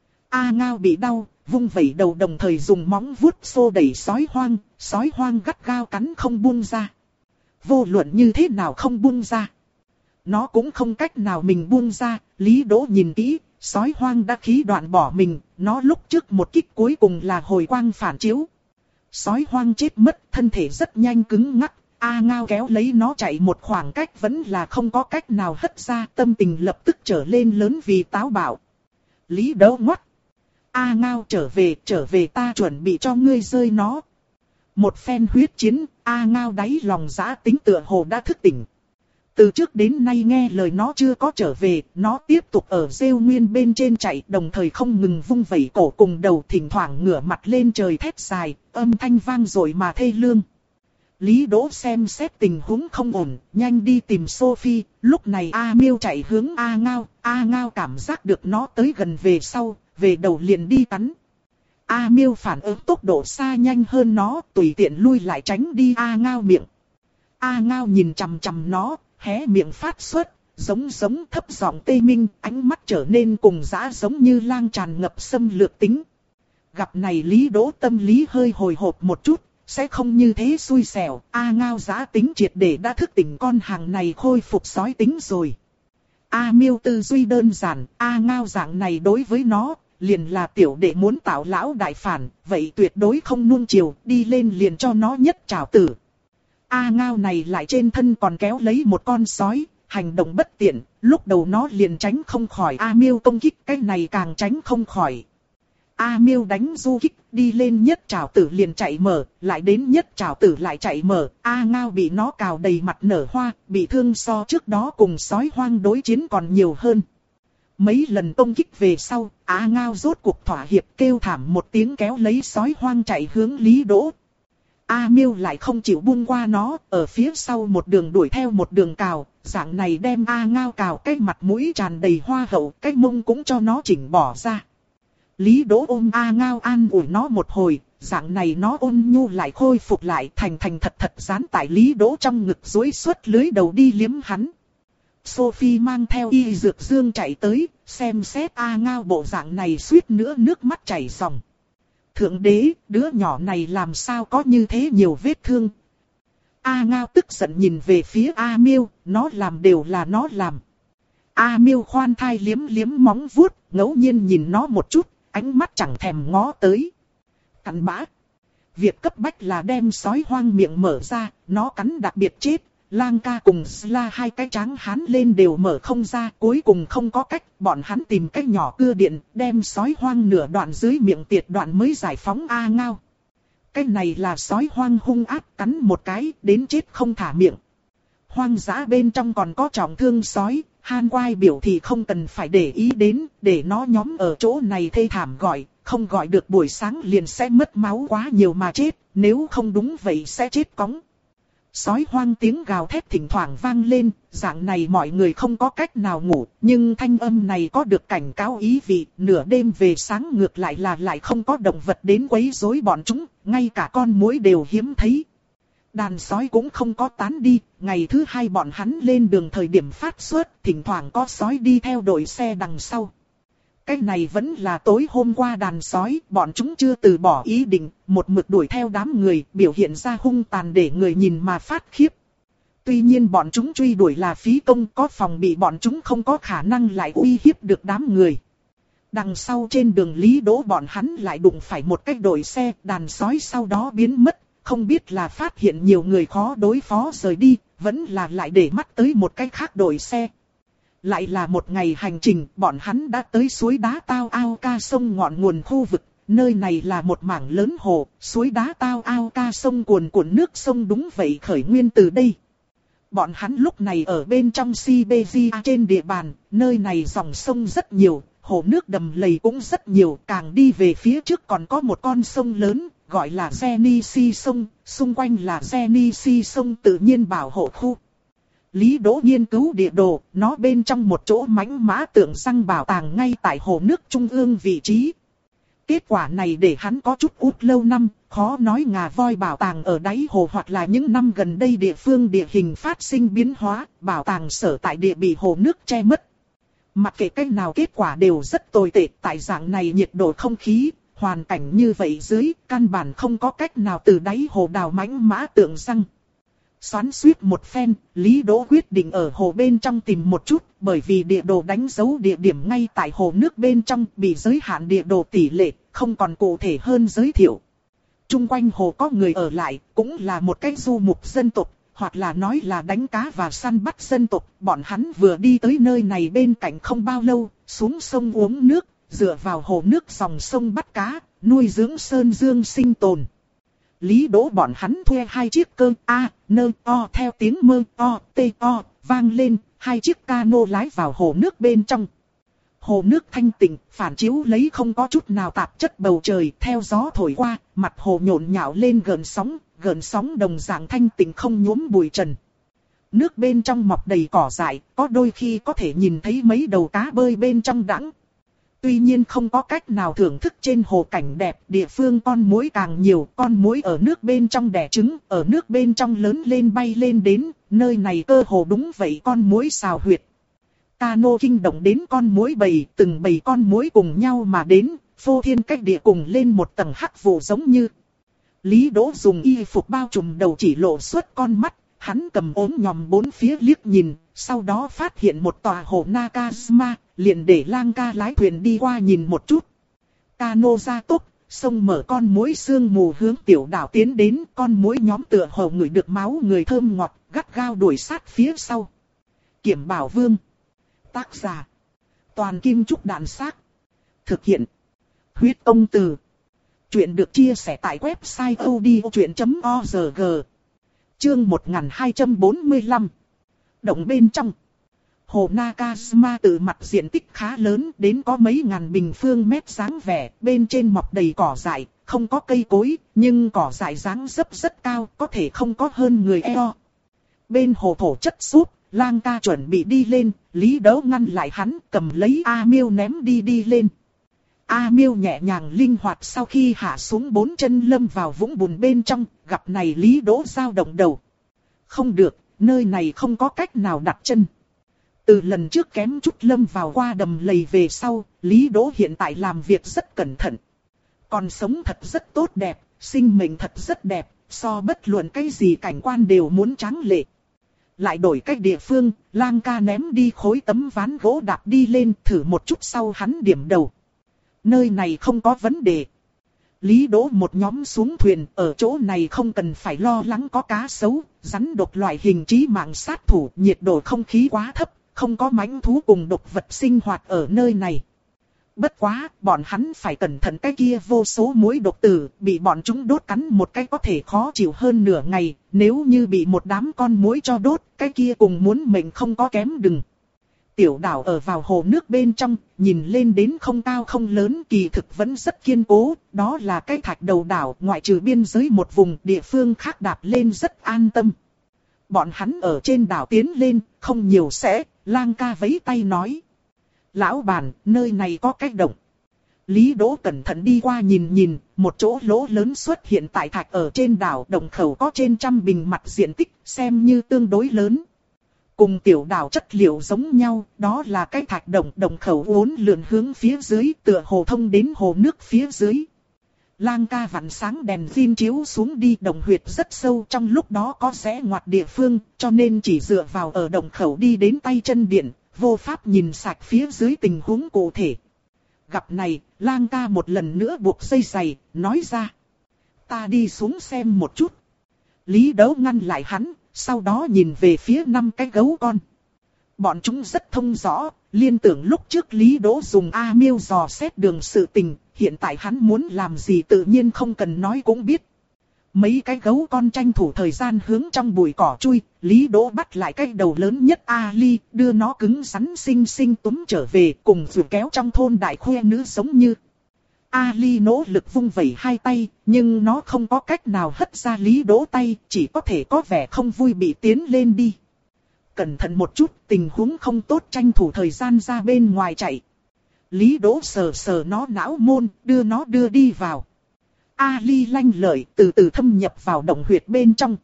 Speaker 1: A Ngao bị đau, vung vẩy đầu đồng thời dùng móng vuốt xô đẩy sói hoang, sói hoang gắt gao cắn không buông ra. Vô luận như thế nào không buông ra, nó cũng không cách nào mình buông ra. Lý Đỗ nhìn kỹ, sói hoang đã khí đoạn bỏ mình, nó lúc trước một kích cuối cùng là hồi quang phản chiếu. Sói hoang chết mất, thân thể rất nhanh cứng ngắc, A Ngao kéo lấy nó chạy một khoảng cách vẫn là không có cách nào hất ra, tâm tình lập tức trở lên lớn vì táo bạo. Lý Đỗ ngoắt. A Ngao trở về, trở về, ta chuẩn bị cho ngươi rơi nó. Một phen huyết chiến, A Ngao đáy lòng dã tính tựa hồ đã thức tỉnh. Từ trước đến nay nghe lời nó chưa có trở về, nó tiếp tục ở rêu nguyên bên trên chạy, đồng thời không ngừng vung vẩy cổ cùng đầu, thỉnh thoảng ngửa mặt lên trời thét dài, âm thanh vang dội mà thê lương. Lý Đỗ xem xét tình huống không ổn, nhanh đi tìm Sophie. Lúc này A Miêu chạy hướng A Ngao, A Ngao cảm giác được nó tới gần về sau, về đầu liền đi cắn. A Miêu phản ứng tốc độ xa nhanh hơn nó, tùy tiện lui lại tránh đi A Ngao miệng. A Ngao nhìn chằm chằm nó, hé miệng phát xuất, giống giống thấp giọng tê minh, ánh mắt trở nên cùng dã giống như lang tràn ngập xâm lược tính. Gặp này Lý Đỗ tâm lý hơi hồi hộp một chút, sẽ không như thế xui xẻo, A Ngao dã tính triệt để đã thức tỉnh, con hàng này khôi phục sói tính rồi. A Miêu tư duy đơn giản, A Ngao dạng này đối với nó, liền là tiểu đệ muốn tạo lão đại phản, vậy tuyệt đối không nuông chiều, đi lên liền cho nó nhất trảo tử. A Ngao này lại trên thân còn kéo lấy một con sói, hành động bất tiện, lúc đầu nó liền tránh không khỏi A Miêu công kích, cái này càng tránh không khỏi. A Miêu đánh du kích, đi lên nhất trảo tử liền chạy mở, lại đến nhất trảo tử lại chạy mở, A Ngao bị nó cào đầy mặt nở hoa, bị thương so trước đó cùng sói hoang đối chiến còn nhiều hơn. Mấy lần công kích về sau, A Ngao rốt cuộc thỏa hiệp, kêu thảm một tiếng kéo lấy sói hoang chạy hướng Lý Đỗ. A Miêu lại không chịu buông qua nó, ở phía sau một đường đuổi theo một đường cào, dạng này đem A Ngao cào cái mặt mũi tràn đầy hoa hậu, cái mông cũng cho nó chỉnh bỏ ra. Lý Đỗ ôm A Ngao an ủi nó một hồi, dạng này nó ôn nhu lại khôi phục lại, thành thành thật thật dán tại Lý Đỗ trong ngực duỗi suốt lưới đầu đi liếm hắn. Sophie mang theo y dược dương chạy tới, xem xét A Ngao bộ dạng này suýt nữa nước mắt chảy ròng. Thượng đế, đứa nhỏ này làm sao có như thế nhiều vết thương. A Ngao tức giận nhìn về phía A Miêu, nó làm đều là nó làm. A Miêu khoan thai liếm liếm móng vuốt, ngẫu nhiên nhìn nó một chút, ánh mắt chẳng thèm ngó tới. Cắn bã. Việc cấp bách là đem sói hoang miệng mở ra, nó cắn đặc biệt chết, Lang ca cùng Sla hai cái tráng hán lên đều mở không ra, cuối cùng không có cách, bọn hắn tìm cái nhỏ cưa điện, đem sói hoang nửa đoạn dưới miệng tiệt đoạn mới giải phóng A Ngao. Cái này là sói hoang hung ác, cắn một cái, đến chết không thả miệng. Hoang dã bên trong còn có trọng thương sói, Han Quai biểu thì không cần phải để ý đến, để nó nhóm ở chỗ này thê thảm gọi, không gọi được buổi sáng liền sẽ mất máu quá nhiều mà chết, nếu không đúng vậy sẽ chết cóng. Sói hoang tiếng gào thét thỉnh thoảng vang lên, dạng này mọi người không có cách nào ngủ, nhưng thanh âm này có được cảnh cáo ý vị, nửa đêm về sáng ngược lại là lại không có động vật đến quấy rối bọn chúng, ngay cả con muỗi đều hiếm thấy. Đàn sói cũng không có tán đi, ngày thứ hai bọn hắn lên đường thời điểm phát xuất, thỉnh thoảng có sói đi theo đội xe đằng sau. Cái này vẫn là tối hôm qua đàn sói, bọn chúng chưa từ bỏ ý định, một mực đuổi theo đám người, biểu hiện ra hung tàn để người nhìn mà phát khiếp. Tuy nhiên bọn chúng truy đuổi là phí công, có phòng bị bọn chúng không có khả năng lại uy hiếp được đám người. Đằng sau trên đường Lý Đỗ bọn hắn lại đụng phải một cái đội xe, đàn sói sau đó biến mất, không biết là phát hiện nhiều người khó đối phó rời đi, vẫn là lại để mắt tới một cái khác đội xe. Lại là một ngày hành trình, bọn hắn đã tới suối đá Tao Ao Ca sông ngọn nguồn khu vực, nơi này là một mảng lớn hồ, suối đá Tao Ao Ca sông cuồn cuộn nước sông đúng vậy khởi nguyên từ đây. Bọn hắn lúc này ở bên trong Siberia trên địa bàn, nơi này dòng sông rất nhiều, hồ nước đầm lầy cũng rất nhiều, càng đi về phía trước còn có một con sông lớn, gọi là Genesee sông, xung quanh là Genesee sông tự nhiên bảo hộ khu. Lý Đỗ nghiên cứu địa đồ, nó bên trong một chỗ mãnh mã tượng răng bảo tàng ngay tại hồ nước trung ương vị trí. Kết quả này để hắn có chút út lâu năm, khó nói ngà voi bảo tàng ở đáy hồ hoặc là những năm gần đây địa phương địa hình phát sinh biến hóa, bảo tàng sở tại địa bị hồ nước che mất. Mặc kệ cách nào kết quả đều rất tồi tệ, tại dạng này nhiệt độ không khí, hoàn cảnh như vậy dưới, căn bản không có cách nào từ đáy hồ đào mãnh mã tượng răng. Xoắn xuýt một phen, Lý Đỗ quyết định ở hồ bên trong tìm một chút, bởi vì địa đồ đánh dấu địa điểm ngay tại hồ nước bên trong bị giới hạn địa đồ tỷ lệ, không còn cụ thể hơn giới thiệu. Trung quanh hồ có người ở lại, cũng là một cái du mục dân tộc, hoặc là nói là đánh cá và săn bắt dân tộc. Bọn hắn vừa đi tới nơi này bên cạnh không bao lâu, xuống sông uống nước, dựa vào hồ nước dòng sông bắt cá, nuôi dưỡng sơn dương sinh tồn. Lý Đỗ bọn hắn thuê hai chiếc cơ A, nơ o theo tiếng mơ o, tê o, vang lên, hai chiếc cano lái vào hồ nước bên trong. Hồ nước thanh tịnh, phản chiếu lấy không có chút nào tạp chất bầu trời, theo gió thổi qua, mặt hồ nhộn nhạo lên gợn sóng, gợn sóng đồng dạng thanh tịnh không nhuốm bụi trần. Nước bên trong mọc đầy cỏ dại, có đôi khi có thể nhìn thấy mấy đầu cá bơi bên trong đãng. Tuy nhiên không có cách nào thưởng thức trên hồ cảnh đẹp, địa phương con muỗi càng nhiều, con muỗi ở nước bên trong đẻ trứng, ở nước bên trong lớn lên bay lên đến, nơi này cơ hồ đúng vậy con muỗi xào huyệt. Cano kinh động đến con muỗi bầy, từng bầy con muỗi cùng nhau mà đến, phô thiên cách địa cùng lên một tầng hắc vụ giống như. Lý Đỗ dùng y phục bao trùm đầu chỉ lộ suốt con mắt, hắn cầm ốm nhòm bốn phía liếc nhìn, sau đó phát hiện một tòa hồ Nakajima, liền để Lang ca lái thuyền đi qua nhìn một chút. Cano ra tốc, sông mở con muỗi sương mù hướng tiểu đảo tiến đến, con muỗi nhóm tựa hồ ngửi được máu người thơm ngọt, gắt gao đuổi sát phía sau. Kiểm Bảo Vương. Tác giả: Toàn Kim Trúc Đạn Xác. Thực hiện: Huyết Công Từ. Chuyện được chia sẻ tại website odchuyện chấm org. Chương một nghìn hai trăm bốn mươi lăm. Động bên trong. Hồ Nakajima tự mặt diện tích khá lớn, đến có mấy ngàn bình phương mét dáng vẻ, bên trên mọc đầy cỏ dại, không có cây cối, nhưng cỏ dại dáng dấp rất cao, có thể không có hơn người eo. Bên hồ thổ chất súp, Lang ca chuẩn bị đi lên, Lý Đỗ ngăn lại hắn, cầm lấy A Miêu ném đi đi lên. A Miêu nhẹ nhàng linh hoạt sau khi hạ xuống bốn chân lâm vào vũng bùn bên trong, gặp này Lý Đỗ dao động đầu. Không được, nơi này không có cách nào đặt chân. Từ lần trước kém chút lâm vào qua đầm lầy về sau, Lý Đỗ hiện tại làm việc rất cẩn thận. Còn sống thật rất tốt đẹp, sinh mệnh thật rất đẹp, so bất luận cái gì cảnh quan đều muốn tráng lệ. Lại đổi cách địa phương, Lang ca ném đi khối tấm ván gỗ đạp đi lên, thử một chút sau hắn điểm đầu. Nơi này không có vấn đề. Lý Đỗ một nhóm xuống thuyền, ở chỗ này không cần phải lo lắng có cá sấu, rắn độc loại hình chí mạng sát thủ, nhiệt độ không khí quá thấp, không có mãnh thú cùng độc vật sinh hoạt ở nơi này. Bất quá, bọn hắn phải cẩn thận cái kia vô số muỗi độc tử, bị bọn chúng đốt cắn một cái có thể khó chịu hơn nửa ngày, nếu như bị một đám con muỗi cho đốt, cái kia cùng muốn mệnh không có kém đừng. Tiểu đảo ở vào hồ nước bên trong, nhìn lên đến không cao không lớn, kỳ thực vẫn rất kiên cố, đó là cái thạch đầu đảo, ngoại trừ biên giới một vùng địa phương khác đạp lên rất an tâm. Bọn hắn ở trên đảo tiến lên, không nhiều sẽ, Lang ca vẫy tay nói. Lão bản, nơi này có cái động. Lý Đỗ cẩn thận đi qua nhìn nhìn, một chỗ lỗ lớn xuất hiện tại thạch ở trên đảo, động khẩu có trên trăm bình mặt diện tích, xem như tương đối lớn. Cùng tiểu đảo chất liệu giống nhau, đó là cái thạch động, động khẩu uốn lượn hướng phía dưới, tựa hồ thông đến hồ nước phía dưới. Lang ca vặn sáng đèn pin chiếu xuống đi, động huyệt rất sâu, trong lúc đó có rẽ ngoặt địa phương, cho nên chỉ dựa vào ở động khẩu đi đến tay chân điện, vô pháp nhìn sạch phía dưới tình huống cụ thể. Gặp này, Lang ca một lần nữa buộc dây giày, nói ra. Ta đi xuống xem một chút. Lý Đấu ngăn lại hắn, sau đó nhìn về phía năm cái gấu con. Bọn chúng rất thông rõ, liên tưởng lúc trước Lý Đỗ dùng A Miêu dò xét đường sự tình, hiện tại hắn muốn làm gì tự nhiên không cần nói cũng biết. Mấy cái gấu con tranh thủ thời gian hướng trong bụi cỏ chui, Lý Đỗ bắt lại cái đầu lớn nhất Ali, đưa nó cứng rắn xinh xinh túm trở về, cùng vừa kéo trong thôn đại khoe nữ giống như. Ali nỗ lực vung vẩy hai tay, nhưng nó không có cách nào hất ra Lý Đỗ tay, chỉ có thể có vẻ không vui bị tiến lên đi. Cẩn thận một chút, tình huống không tốt, tranh thủ thời gian ra bên ngoài chạy. Lý Đỗ sờ sờ nó não môn, đưa nó đưa đi vào. Ali lanh lợi, từ từ thâm nhập vào động huyệt bên trong.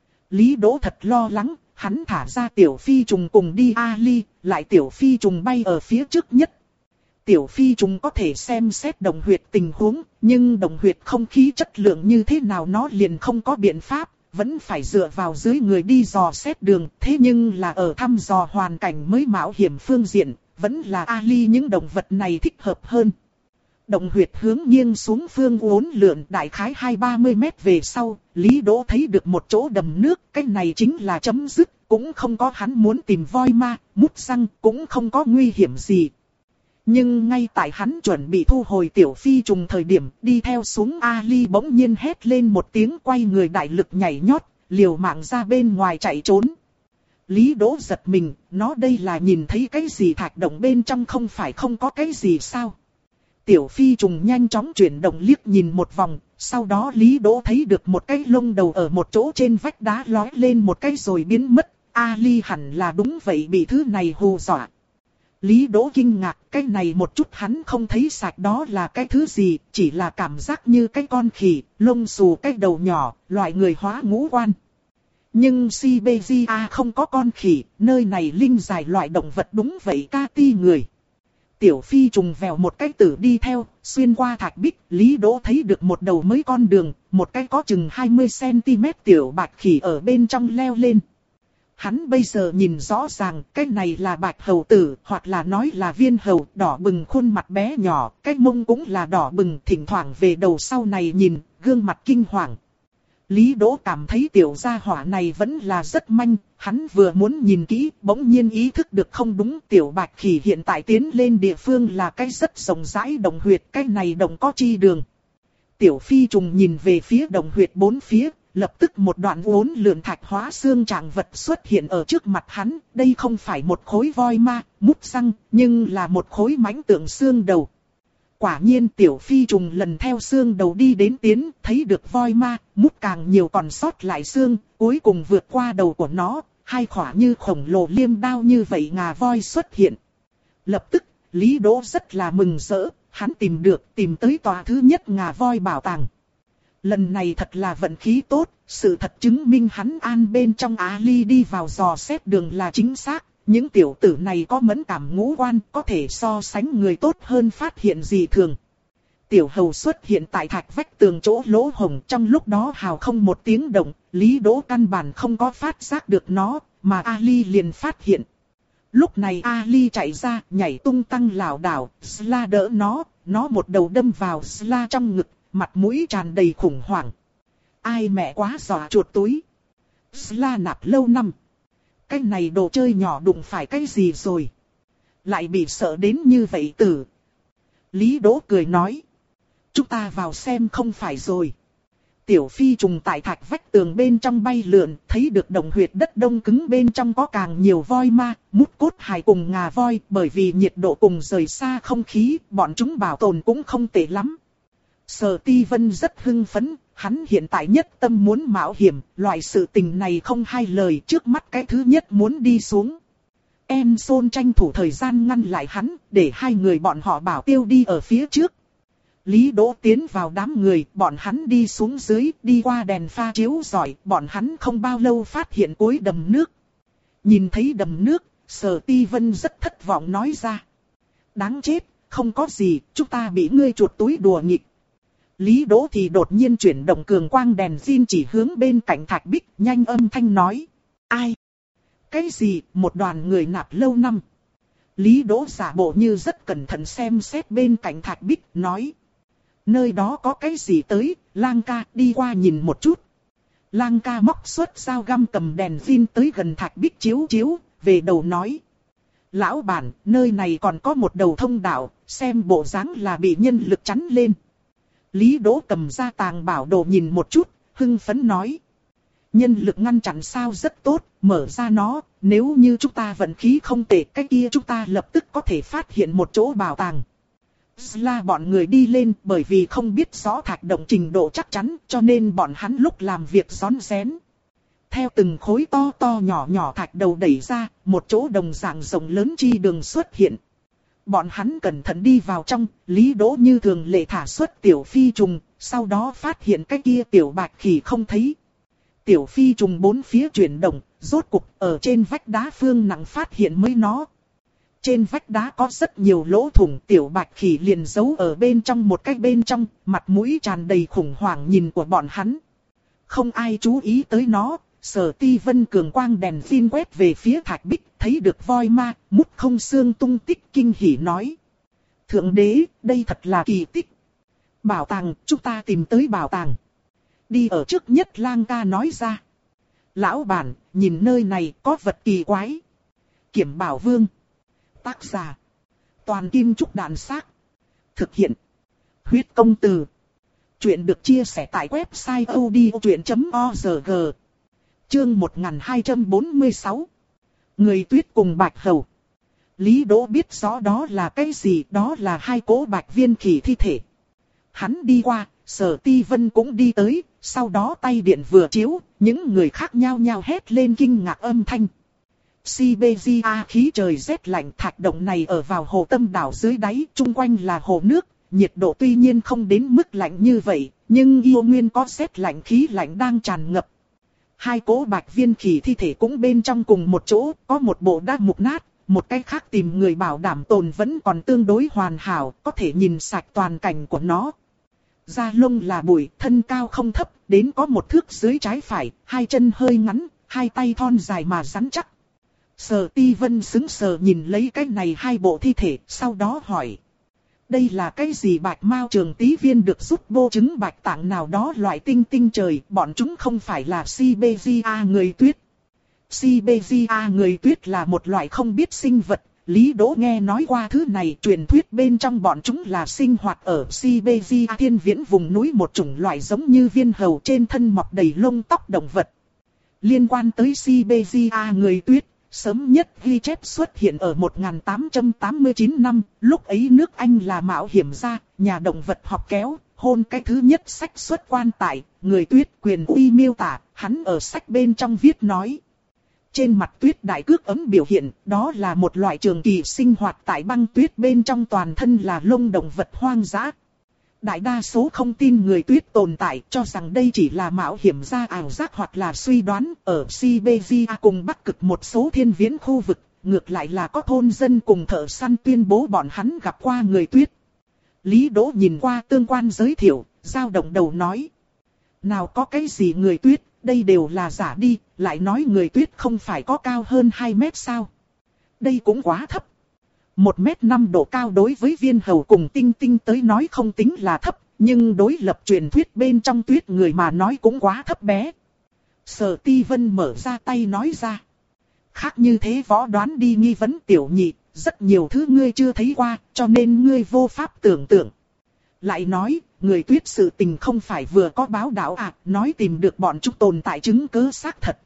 Speaker 1: Lý Đỗ thật lo lắng, hắn thả ra tiểu phi trùng cùng đi Ali, lại tiểu phi trùng bay ở phía trước nhất. Tiểu phi trùng có thể xem xét động huyệt tình huống, nhưng động huyệt không khí chất lượng như thế nào nó liền không có biện pháp, vẫn phải dựa vào dưới người đi dò xét đường. Thế nhưng là ở thăm dò hoàn cảnh mới mạo hiểm phương diện, vẫn là Ali những động vật này thích hợp hơn. Động huyệt hướng nghiêng xuống phương uốn lượn đại khái hai ba mươi mét về sau, Lý Đỗ thấy được một chỗ đầm nước, cái này chính là chấm dứt, cũng không có hắn muốn tìm voi ma, mút răng, cũng không có nguy hiểm gì. Nhưng ngay tại hắn chuẩn bị thu hồi tiểu phi trùng thời điểm, đi theo xuống Ali bỗng nhiên hét lên một tiếng, quay người đại lực nhảy nhót, liều mạng ra bên ngoài chạy trốn. Lý Đỗ giật mình, nó đây là nhìn thấy cái gì, thạch động bên trong không phải không có cái gì sao? Tiểu phi trùng nhanh chóng chuyển động liếc nhìn một vòng, sau đó Lý Đỗ thấy được một cái lông đầu ở một chỗ trên vách đá lói lên một cái rồi biến mất. Ali hẳn là đúng vậy bị thứ này hù dọa. Lý Đỗ kinh ngạc, cái này một chút hắn không thấy sạch đó là cái thứ gì, chỉ là cảm giác như cái con khỉ, lông xù cái đầu nhỏ, loại người hóa ngũ quan. Nhưng Siberia không có con khỉ, nơi này linh dài loại động vật đúng vậy ca ti người. Tiểu phi trùng vèo một cái tử đi theo, xuyên qua thạch bích, Lý Đỗ thấy được một đầu mới con đường, một cái có chừng hai mươi xăng-ti-mét tiểu bạch khỉ ở bên trong leo lên. Hắn bây giờ nhìn rõ ràng, cái này là bạch hầu tử, hoặc là nói là viên hầu, đỏ bừng khuôn mặt bé nhỏ, cái mông cũng là đỏ bừng, thỉnh thoảng về đầu sau này nhìn, gương mặt kinh hoàng. Lý Đỗ cảm thấy tiểu gia hỏa này vẫn là rất manh, hắn vừa muốn nhìn kỹ, bỗng nhiên ý thức được không đúng, tiểu bạch khỉ hiện tại tiến lên địa phương là cái rất rộng rãi đồng huyệt, cái này đồng có chi đường. Tiểu phi trùng nhìn về phía đồng huyệt bốn phía, lập tức một đoạn uốn lượn thạch hóa xương trạng vật xuất hiện ở trước mặt hắn, đây không phải một khối voi ma, mút răng, nhưng là một khối mãnh tượng xương đầu. Quả nhiên tiểu phi trùng lần theo xương đầu đi đến tiến, thấy được voi ma, mút càng nhiều còn sót lại xương, cuối cùng vượt qua đầu của nó, hai khỏa như khổng lồ liêm đao như vậy ngà voi xuất hiện. Lập tức, Lý Đỗ rất là mừng rỡ, hắn tìm được, tìm tới tòa thứ nhất ngà voi bảo tàng. Lần này thật là vận khí tốt, sự thật chứng minh hắn an bên trong Ali đi vào dò xét đường là chính xác. Những tiểu tử này có mẫn cảm ngũ quan, có thể so sánh người tốt hơn phát hiện gì thường. Tiểu hầu xuất hiện tại thạch vách tường chỗ lỗ hổng, trong lúc đó hào không một tiếng động, Lý Đỗ căn bản không có phát giác được nó, mà Ali liền phát hiện. Lúc này Ali chạy ra, nhảy tung tăng lảo đảo, Sla đỡ nó, nó một đầu đâm vào Sla trong ngực, mặt mũi tràn đầy khủng hoảng. Ai mẹ quá dọa chuột túi. Sla nạp lâu năm. Cái này đồ chơi nhỏ đụng phải cái gì rồi? Lại bị sợ đến như vậy tử. Lý Đỗ cười nói. Chúng ta vào xem không phải rồi. Tiểu phi trùng tại thạch vách tường bên trong bay lượn, thấy được đồng huyệt đất đông cứng bên trong có càng nhiều voi ma, mút cốt hài cùng ngà voi, bởi vì nhiệt độ cùng rời xa không khí, bọn chúng bảo tồn cũng không tệ lắm. Sở Ti Vân rất hưng phấn, hắn hiện tại nhất tâm muốn mạo hiểm, loại sự tình này không hai lời, trước mắt cái thứ nhất muốn đi xuống. Em Sôn tranh thủ thời gian ngăn lại hắn, để hai người bọn họ bảo tiêu đi ở phía trước. Lý Đỗ tiến vào đám người, bọn hắn đi xuống dưới, đi qua đèn pha chiếu rọi, bọn hắn không bao lâu phát hiện cuối đầm nước. Nhìn thấy đầm nước, Sở Ti Vân rất thất vọng nói ra. Đáng chết, không có gì, chúng ta bị ngươi chuột túi đùa nghịch. Lý Đỗ thì đột nhiên chuyển động cường quang đèn zin chỉ hướng bên cạnh thạch bích, nhanh âm thanh nói. Ai? Cái gì, một đoàn người nạp lâu năm. Lý Đỗ giả bộ như rất cẩn thận xem xét bên cạnh thạch bích, nói. Nơi đó có cái gì tới, Lang ca đi qua nhìn một chút. Lang ca móc xuất dao găm cầm đèn zin tới gần thạch bích chiếu chiếu, về đầu nói. Lão bản, nơi này còn có một đầu thông đạo, xem bộ dáng là bị nhân lực chắn lên. Lý Đỗ cầm ra tàng bảo đồ nhìn một chút, hưng phấn nói. Nhân lực ngăn chặn sao rất tốt, mở ra nó, nếu như chúng ta vận khí không tệ cái kia chúng ta lập tức có thể phát hiện một chỗ bảo tàng. Sla bọn người đi lên bởi vì không biết rõ thạch động trình độ chắc chắn cho nên bọn hắn lúc làm việc rón rén. Theo từng khối to to nhỏ nhỏ thạch đầu đẩy ra, một chỗ đồng dạng rộng lớn chi đường xuất hiện. Bọn hắn cẩn thận đi vào trong, Lý Đỗ như thường lệ thả xuất tiểu phi trùng, sau đó phát hiện cái kia tiểu bạch khỉ không thấy. Tiểu phi trùng bốn phía chuyển động, rốt cục ở trên vách đá phương nặng phát hiện mới nó. Trên vách đá có rất nhiều lỗ thủng, tiểu bạch khỉ liền giấu ở bên trong một cái bên trong, mặt mũi tràn đầy khủng hoảng nhìn của bọn hắn. Không ai chú ý tới nó, Sở Ti Vân cường quang đèn phin quét về phía thạch bích, thấy được voi ma, mút không xương tung tích kinh hỉ nói. Thượng đế, đây thật là kỳ tích. Bảo tàng, chúng ta tìm tới bảo tàng. Đi ở trước nhất Lang ca nói ra. Lão bản, nhìn nơi này có vật kỳ quái. Kiểm Bảo Vương. Tác giả. Toàn Kim Trúc Đạn Xác. Thực hiện. Huyết Công Từ. Chuyện được chia sẻ tại website odchuyện chấm org. Chương một nghìn hai trăm bốn mươi sáu. Người tuyết cùng bạch hầu. Lý Đỗ biết rõ đó là cái gì, đó là hai cỗ bạch viên khỉ thi thể. Hắn đi qua, Sở Ti Vân cũng đi tới, sau đó tay điện vừa chiếu, những người khác nhao nhao hét lên kinh ngạc âm thanh. Siberia khí trời rét lạnh, thạch động này ở vào hồ tâm đảo dưới đáy, chung quanh là hồ nước, nhiệt độ tuy nhiên không đến mức lạnh như vậy, nhưng yêu nguyên có rét lạnh khí lạnh đang tràn ngập. Hai cỗ bạch viên khỉ thi thể cũng bên trong cùng một chỗ, có một bộ đã mục nát, một cái khác tìm người bảo đảm tồn vẫn còn tương đối hoàn hảo, có thể nhìn sạch toàn cảnh của nó. Da lông là bụi, thân cao không thấp, đến có một thước dưới trái phải, hai chân hơi ngắn, hai tay thon dài mà rắn chắc. Sở Ti Vân sững sờ nhìn lấy cái này hai bộ thi thể, sau đó hỏi. Đây là cái gì? Bạch mao trường tí viên được rút bô trứng bạch tạng nào đó loại tinh tinh trời, bọn chúng không phải là Siberia người tuyết. Siberia người tuyết là một loại không biết sinh vật, Lý Đỗ nghe nói qua thứ này, truyền thuyết bên trong bọn chúng là sinh hoạt ở Siberia thiên viễn vùng núi, một chủng loại giống như viên hầu trên thân mọc đầy lông tóc động vật. Liên quan tới Siberia người tuyết, sớm nhất ghi chép xuất hiện ở một nghìn tám trăm tám mươi chín năm, lúc ấy nước Anh là mạo hiểm gia, nhà động vật học kéo, hôn cái thứ nhất sách xuất quan tại, người tuyết quyền uy miêu tả, hắn ở sách bên trong viết nói. Trên mặt tuyết đại cước ấm biểu hiện, đó là một loại trường kỳ sinh hoạt tại băng tuyết bên trong, toàn thân là lông động vật hoang dã. Đại đa số không tin người tuyết tồn tại, cho rằng đây chỉ là mạo hiểm gia ảo giác hoặc là suy đoán. Ở Siberia cùng Bắc Cực một số thiên viễn khu vực, ngược lại là có thôn dân cùng thợ săn tuyên bố bọn hắn gặp qua người tuyết. Lý Đỗ nhìn qua tương quan giới thiệu, dao động đầu nói. Nào có cái gì người tuyết, đây đều là giả đi, lại nói người tuyết không phải có cao hơn hai mét sao? Đây cũng quá thấp. một mét năm độ cao đối với viên hầu cùng tinh tinh tới nói không tính là thấp, nhưng đối lập truyền thuyết bên trong tuyết người mà nói cũng quá thấp bé. Sở Ti Vân mở ra tay nói ra. Khác như thế võ đoán đi nghi vấn tiểu nhị, rất nhiều thứ ngươi chưa thấy qua, cho nên ngươi vô pháp tưởng tượng. Lại nói, người tuyết sự tình không phải vừa có báo đạo à, nói tìm được bọn chúng tồn tại chứng cứ xác thật.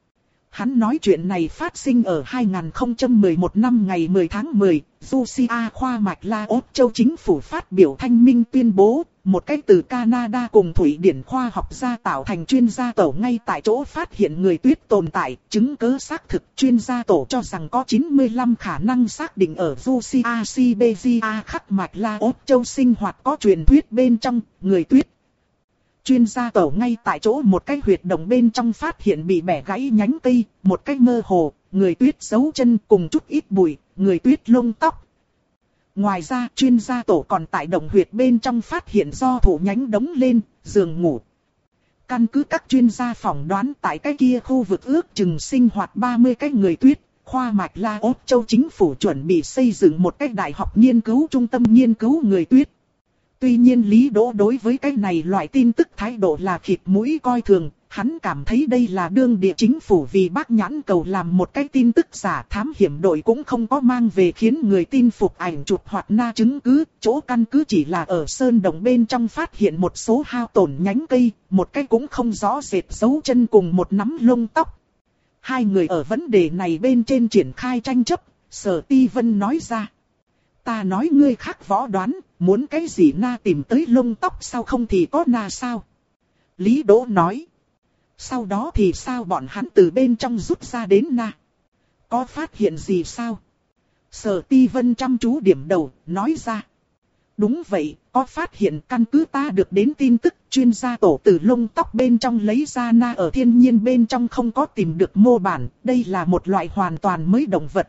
Speaker 1: Hắn nói chuyện này phát sinh ở hai nghìn không trăm mười một năm ngày mười tháng mười, Russia khoa mạch La Ốt Châu chính phủ phát biểu thanh minh tuyên bố, một cách từ Canada cùng Thụy Điển khoa học gia tạo thành chuyên gia tổ ngay tại chỗ phát hiện người tuyết tồn tại, chứng cứ xác thực. Chuyên gia tổ cho rằng có chín mươi lăm khả năng xác định ở Russia Siberia khắc mạch La Ốt Châu sinh hoạt có truyền thuyết bên trong, người tuyết. Chuyên gia tổ ngay tại chỗ một cái huyệt động bên trong phát hiện bị bẻ gãy nhánh cây, một cái mơ hồ, người tuyết dấu chân cùng chút ít bụi, người tuyết lông tóc. Ngoài ra chuyên gia tổ còn tại động huyệt bên trong phát hiện do thụ nhánh đống lên, giường ngủ. Căn cứ các chuyên gia phỏng đoán tại cái kia khu vực ước chừng sinh hoạt ba mươi cái người tuyết, khoa mạch La Ốt Châu chính phủ chuẩn bị xây dựng một cái đại học nghiên cứu trung tâm nghiên cứu người tuyết. Tuy nhiên Lý Đỗ đối với cái này loại tin tức thái độ là khịt mũi coi thường, hắn cảm thấy đây là đương địa chính phủ vì bác nhãn cầu làm một cái tin tức giả. Thám hiểm đội cũng không có mang về khiến người tin phục ảnh chụp hoặc na chứng cứ, chỗ căn cứ chỉ là ở sơn đồng bên trong phát hiện một số hao tổn nhánh cây, một cái cũng không rõ rệt dấu chân cùng một nắm lông tóc. Hai người ở vấn đề này bên trên triển khai tranh chấp, Sở Ti Vân nói ra. Ta nói ngươi khác võ đoán, muốn cái gì na tìm tới lông tóc sao không thì có na sao? Lý Đỗ nói. Sau đó thì sao bọn hắn từ bên trong rút ra đến na? Có phát hiện gì sao? Sở Ti Vân chăm chú điểm đầu, nói ra. Đúng vậy, có phát hiện. Căn cứ ta được đến tin tức chuyên gia tổ từ lông tóc bên trong lấy ra na ở thiên nhiên bên trong không có tìm được mô bản. Đây là một loại hoàn toàn mới động vật.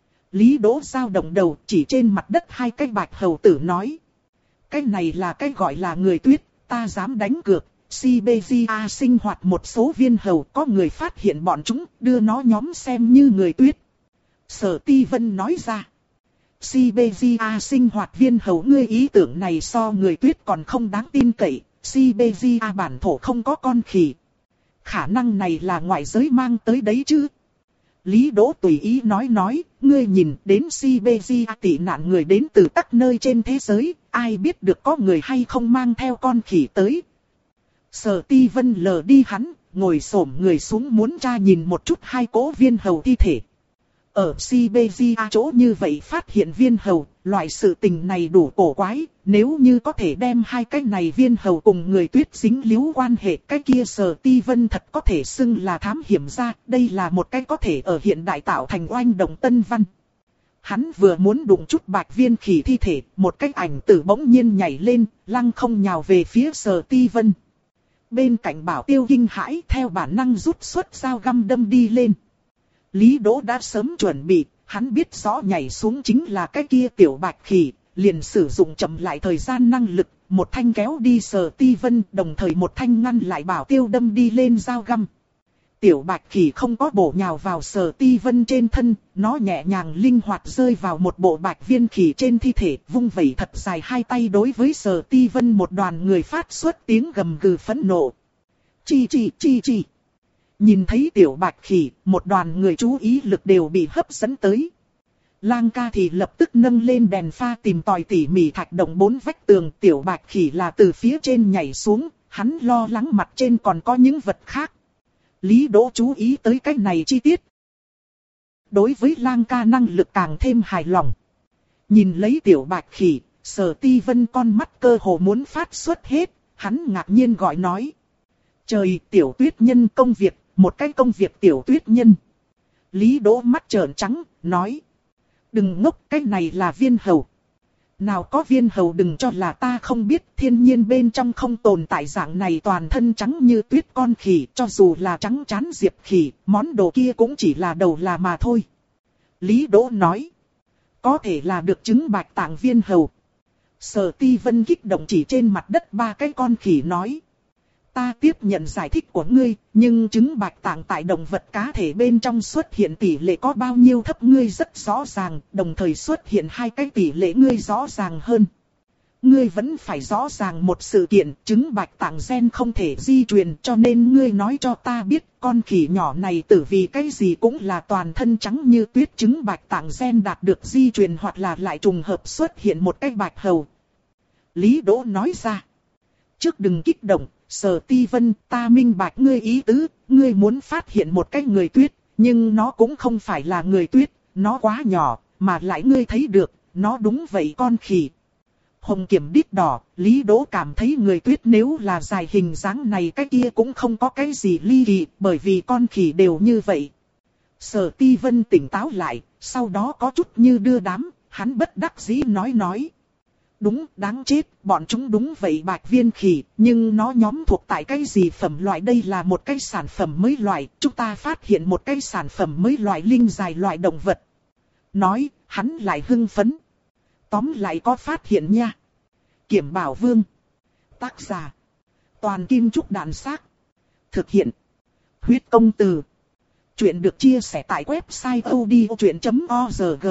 Speaker 1: Lý Đỗ dao động đầu chỉ trên mặt đất hai cái bạch hầu tử nói. Cái này là cái gọi là người tuyết, ta dám đánh cược. Siberia sinh hoạt một số viên hầu, có người phát hiện bọn chúng, đưa nó nhóm xem như người tuyết. Sở Ti Vân nói ra. Siberia sinh hoạt viên hầu, ngươi ý tưởng này so người tuyết còn không đáng tin cậy. Siberia bản thổ không có con khỉ. Khả năng này là ngoại giới mang tới đấy chứ. Lý Đỗ tùy ý nói nói, ngươi nhìn đến Siberia tị nạn người đến từ các nơi trên thế giới, ai biết được có người hay không mang theo con khỉ tới. Sở Ti Vân lờ đi hắn, ngồi xổm người xuống muốn tra nhìn một chút hai cỗ viên hầu thi thể. Ở Siberia chỗ như vậy phát hiện viên hầu, loại sự tình này đủ cổ quái, nếu như có thể đem hai cái này viên hầu cùng người tuyết dính líu quan hệ, cái kia Sở Ti Vân thật có thể xưng là thám hiểm gia, đây là một cái có thể ở hiện đại tạo thành oanh động tân văn. Hắn vừa muốn đụng chút bạch viên khỉ thi thể, một cái ảnh tử bỗng nhiên nhảy lên, lăng không nhào về phía Sở Ti Vân. Bên cạnh Bảo Tiêu kinh hãi theo bản năng rút xuất dao găm đâm đi lên. Lý Đỗ đã sớm chuẩn bị, hắn biết rõ nhảy xuống chính là cái kia tiểu bạch khỉ, liền sử dụng chậm lại thời gian năng lực, một thanh kéo đi Sở Ti Vân, đồng thời một thanh ngăn lại Bảo Tiêu đâm đi lên dao găm. Tiểu bạch khỉ không có bổ nhào vào Sở Ti Vân trên thân, nó nhẹ nhàng linh hoạt rơi vào một bộ bạch viên khỉ trên thi thể, vung vẩy thật dài hai tay đối với Sở Ti Vân một đoàn người phát xuất tiếng gầm gừ phẫn nộ. Chi chi chi chi. Nhìn thấy tiểu bạch khỉ, một đoàn người chú ý lực đều bị hấp dẫn tới. Lang ca thì lập tức nâng lên đèn pha tìm tòi tỉ mỉ thạch động bốn vách tường. Tiểu bạch khỉ là từ phía trên nhảy xuống, hắn lo lắng mặt trên còn có những vật khác. Lý Đỗ chú ý tới cái này chi tiết. Đối với Lang ca năng lực càng thêm hài lòng. Nhìn lấy tiểu bạch khỉ, Sở Ti Vân con mắt cơ hồ muốn phát xuất hết, hắn ngạc nhiên gọi nói. Trời, tiểu tuyết nhân công việc, một cái công việc tiểu tuyết nhân. Lý Đỗ mắt trợn trắng, nói. Đừng ngốc, cái này là viên hầu. Nào có viên hầu đừng cho là ta không biết, thiên nhiên bên trong không tồn tại dạng này toàn thân trắng như tuyết con khỉ, cho dù là trắng chán diệp khỉ, món đồ kia cũng chỉ là đầu là mà thôi. Lý Đỗ nói. Có thể là được chứng bạch tạng viên hầu. Sở Ti Vân kích động chỉ trên mặt đất ba cái con khỉ nói. Ta tiếp nhận giải thích của ngươi, nhưng chứng bạch tạng tại động vật cá thể bên trong xuất hiện tỷ lệ có bao nhiêu thấp ngươi rất rõ ràng, đồng thời xuất hiện hai cái tỷ lệ ngươi rõ ràng hơn. ngươi vẫn phải rõ ràng một sự kiện, trứng bạch tạng gen không thể di truyền, cho nên ngươi nói cho ta biết con khỉ nhỏ này tử vì cái gì cũng là toàn thân trắng như tuyết, trứng bạch tạng gen đạt được di truyền hoặc là lại trùng hợp xuất hiện một cái bạch hầu. Lý Đỗ nói ra. Trước đừng kích động, Sở Ti Vân, ta minh bạch ngươi ý tứ, ngươi muốn phát hiện một cái người tuyết, nhưng nó cũng không phải là người tuyết, nó quá nhỏ, mà lại ngươi thấy được, nó đúng vậy con khỉ. Hồng kiểm đít đỏ, Lý Đỗ cảm thấy người tuyết nếu là dài hình dáng này cái kia cũng không có cái gì ly kỳ, bởi vì con khỉ đều như vậy. Sở Ti Vân tỉnh táo lại, sau đó có chút như đưa đám, hắn bất đắc dĩ nói nói. Đúng, đáng chết, bọn chúng đúng vậy bạch viên khỉ, nhưng nó nhóm thuộc tại cái gì phẩm loại, đây là một cái sản phẩm mới loại, chúng ta phát hiện một cái sản phẩm mới loại linh dài loại động vật. Nói, hắn lại hưng phấn. Tóm lại có phát hiện nha. Kiểm Bảo Vương. Tác giả. Toàn Kim Trúc Đạn Xác. Thực hiện. Huyết Công Từ. Chuyện được chia sẻ tại website odchuyện chấm org.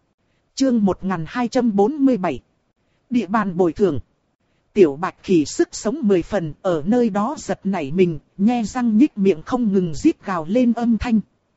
Speaker 1: Chương một nghìn hai trăm bốn mươi bảy. Địa bàn bồi thường. Tiểu bạch khỉ sức sống mười phần, ở nơi đó giật nảy mình, nhe răng nhích miệng không ngừng rít gào lên âm thanh.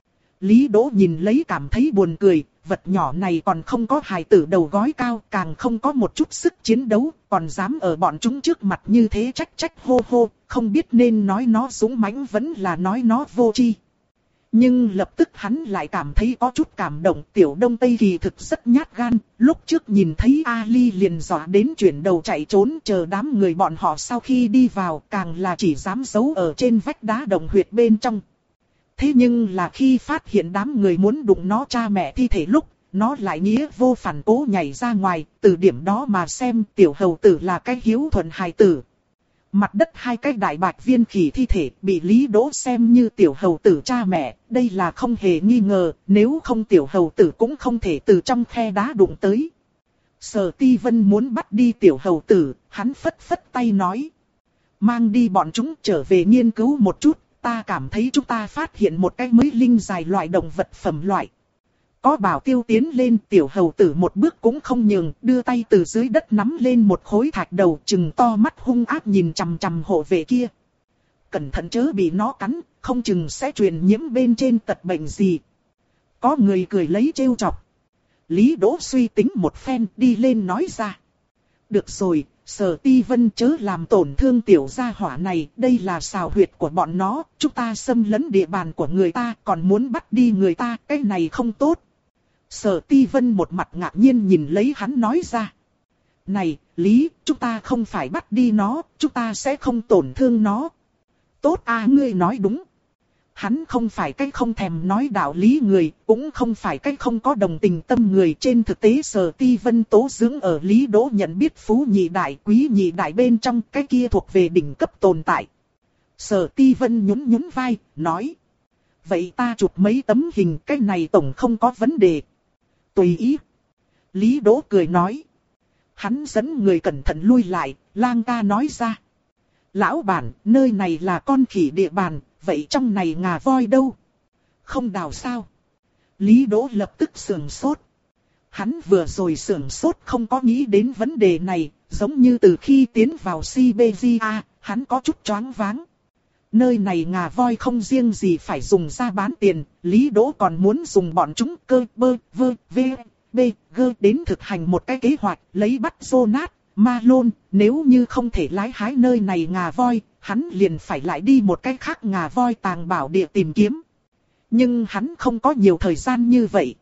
Speaker 1: Lý Đỗ nhìn lấy cảm thấy buồn cười, vật nhỏ này còn không có hài tử đầu gói cao, càng không có một chút sức chiến đấu, còn dám ở bọn chúng trước mặt như thế trách trách hô hô, không biết nên nói nó dũng mãnh vẫn là nói nó vô tri. Nhưng lập tức hắn lại cảm thấy có chút cảm động, tiểu Đông Tây kỳ thực rất nhát gan, lúc trước nhìn thấy Ali liền dọa đến chuyển đầu chạy trốn, chờ đám người bọn họ sau khi đi vào càng là chỉ dám giấu ở trên vách đá động huyệt bên trong. Thế nhưng là khi phát hiện đám người muốn đụng nó cha mẹ thi thể lúc, nó lại nghĩa vô phản cố nhảy ra ngoài, từ điểm đó mà xem tiểu hầu tử là cái hiếu thuận hài tử. Mặt đất hai cái đại bạch viên khỉ thi thể bị Lý Đỗ xem như tiểu hầu tử cha mẹ, đây là không hề nghi ngờ, nếu không tiểu hầu tử cũng không thể từ trong khe đá đụng tới. Sở Ti Vân muốn bắt đi tiểu hầu tử, hắn phất phất tay nói. Mang đi bọn chúng trở về nghiên cứu một chút, ta cảm thấy chúng ta phát hiện một cái mới linh dài loại động vật phẩm loại. Có Bảo Tiêu tiến lên, tiểu hầu tử một bước cũng không nhường, đưa tay từ dưới đất nắm lên một khối thạch đầu, trừng to mắt hung ác nhìn chằm chằm hộ vệ kia. Cẩn thận chớ bị nó cắn, không chừng sẽ truyền nhiễm bên trên tật bệnh gì. Có người cười lấy trêu chọc. Lý Đỗ suy tính một phen đi lên nói ra. Được rồi, Sở Ti Vân chớ làm tổn thương tiểu gia hỏa này, đây là xào huyệt của bọn nó, chúng ta xâm lấn địa bàn của người ta, còn muốn bắt đi người ta, cái này không tốt. Sở Ti Vân một mặt ngạc nhiên nhìn lấy hắn nói ra. Này, Lý, chúng ta không phải bắt đi nó, chúng ta sẽ không tổn thương nó. Tốt à, ngươi nói đúng. Hắn không phải cái không thèm nói đạo lý người, cũng không phải cái không có đồng tình tâm người. Trên thực tế Sở Ti Vân tố dưỡng ở Lý Đỗ nhận biết phú nhị đại quý nhị đại bên trong, cái kia thuộc về đỉnh cấp tồn tại. Sở Ti Vân nhún nhún vai, nói. Vậy ta chụp mấy tấm hình, cái này tổng không có vấn đề. Tùy ý. Lý Đỗ cười nói. Hắn dẫn người cẩn thận lui lại, lang ca nói ra. Lão bản, nơi này là con khỉ địa bàn, vậy trong này ngà voi đâu? Không đào sao? Lý Đỗ lập tức sườn sốt. Hắn vừa rồi sườn sốt không có nghĩ đến vấn đề này, giống như từ khi tiến vào Siberia, hắn có chút choáng váng. Nơi này ngà voi không riêng gì phải dùng ra bán tiền, Lý Đỗ còn muốn dùng bọn chúng cơ bơ vơ v b g đến thực hành một cái kế hoạch lấy bắt Jonas, Malone, nếu như không thể lái hái nơi này ngà voi, hắn liền phải lại đi một cái khác ngà voi tàng bảo địa tìm kiếm. Nhưng hắn không có nhiều thời gian như vậy.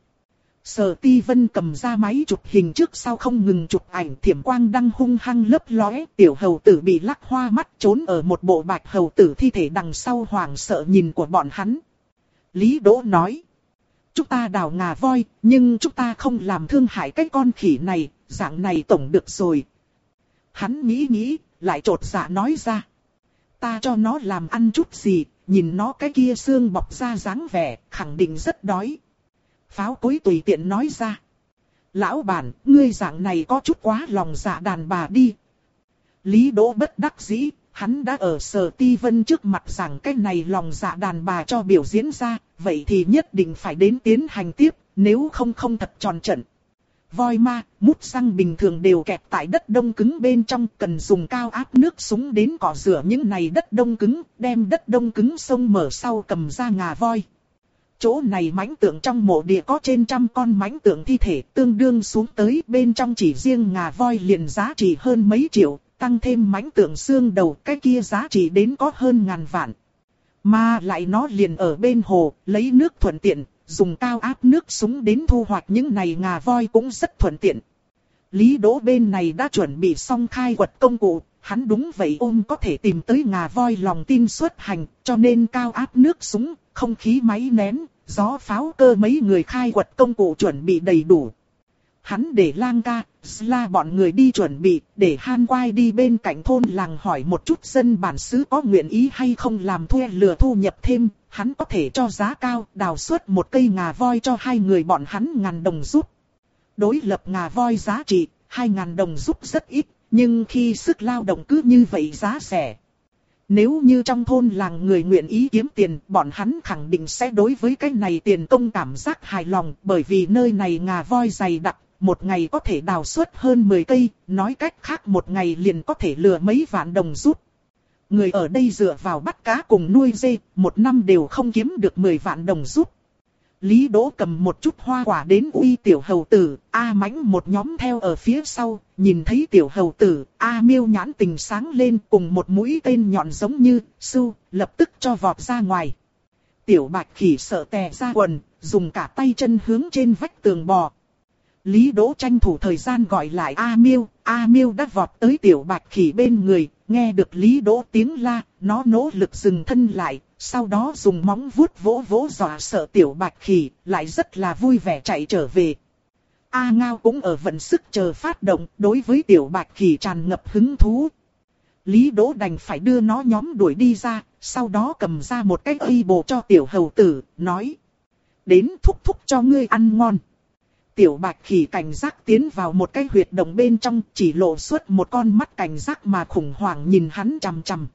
Speaker 1: Sở Ti Vân cầm ra máy chụp hình trước sau không ngừng chụp ảnh, thiểm quang đăng hung hăng lấp lóe, tiểu hầu tử bị lắc hoa mắt trốn ở một bộ bạch hầu tử thi thể đằng sau hoảng sợ nhìn của bọn hắn. Lý Đỗ nói, chúng ta đào ngà voi, nhưng chúng ta không làm thương hại cái con khỉ này, dạng này tổng được rồi. Hắn nghĩ nghĩ, lại trột dạ nói ra, ta cho nó làm ăn chút gì, nhìn nó cái kia xương bọc ra dáng vẻ, khẳng định rất đói. Pháo cối tùy tiện nói ra. Lão bản, ngươi dạng này có chút quá lòng dạ đàn bà đi. Lý Đỗ bất đắc dĩ, hắn đã ở Sở Ti Vân trước mặt rằng cái này lòng dạ đàn bà cho biểu diễn ra, vậy thì nhất định phải đến tiến hành tiếp, nếu không không thật tròn trận. voi ma, mút răng bình thường đều kẹt tại đất đông cứng bên trong, cần dùng cao áp nước súng đến cọ rửa những này đất đông cứng, đem đất đông cứng xông mở sau cầm ra ngà voi. Chỗ này mãnh tượng trong mộ địa có trên trăm con mãnh tượng thi thể, tương đương xuống tới bên trong chỉ riêng ngà voi liền giá trị hơn mấy triệu, tăng thêm mãnh tượng xương đầu, cái kia giá trị đến có hơn ngàn vạn. Mà lại nó liền ở bên hồ, lấy nước thuận tiện, dùng cao áp nước súng đến thu hoạch những này ngà voi cũng rất thuận tiện. Lý Đỗ bên này đã chuẩn bị xong khai quật công cụ, hắn đúng vậy ôm có thể tìm tới ngà voi lòng tin xuất hành, cho nên cao áp nước súng, không khí máy nén, gió pháo cơ mấy người khai quật công cụ chuẩn bị đầy đủ. Hắn để Lang ca, Sla bọn người đi chuẩn bị, để Han Quai đi bên cạnh thôn làng hỏi một chút dân bản xứ có nguyện ý hay không làm thuê lừa thu nhập thêm, hắn có thể cho giá cao, đào xuất một cây ngà voi cho hai người bọn hắn ngàn đồng giúp. Đối lập ngà voi giá trị, hai ngàn đồng giúp rất ít, nhưng khi sức lao động cứ như vậy giá rẻ. Nếu như trong thôn làng người nguyện ý kiếm tiền, bọn hắn khẳng định sẽ đối với cái này tiền công cảm giác hài lòng, bởi vì nơi này ngà voi dày đặc, một ngày có thể đào xuất hơn mười cây, nói cách khác một ngày liền có thể lừa mấy vạn đồng rút. Người ở đây dựa vào bắt cá cùng nuôi dê, một năm đều không kiếm được mười vạn đồng rút. Lý Đỗ cầm một chút hoa quả đến uy tiểu hầu tử, A Mãnh một nhóm theo ở phía sau, nhìn thấy tiểu hầu tử, A Miêu nhãn tình sáng lên cùng một mũi tên nhọn giống như, sưu, lập tức cho vọt ra ngoài. Tiểu Bạch Khỉ sợ tè ra quần, dùng cả tay chân hướng trên vách tường bò. Lý Đỗ tranh thủ thời gian gọi lại A Miêu, A Miêu đã vọt tới tiểu Bạch Khỉ bên người, nghe được Lý Đỗ tiếng la, nó nỗ lực dừng thân lại, sau đó dùng móng vuốt vỗ vỗ dọa sợ tiểu Bạch Khỉ, lại rất là vui vẻ chạy trở về. A Ngao cũng ở vận sức chờ phát động, đối với tiểu Bạch Khỉ tràn ngập hứng thú. Lý Đỗ đành phải đưa nó nhóm đuổi đi ra, sau đó cầm ra một cái y bồ cho tiểu hầu tử, nói: đến thúc thúc cho ngươi ăn ngon. Tiểu Bạch Khỉ cảnh giác tiến vào một cái huyệt động bên trong, chỉ lộ xuất một con mắt cảnh giác mà khủng hoảng nhìn hắn chằm chằm.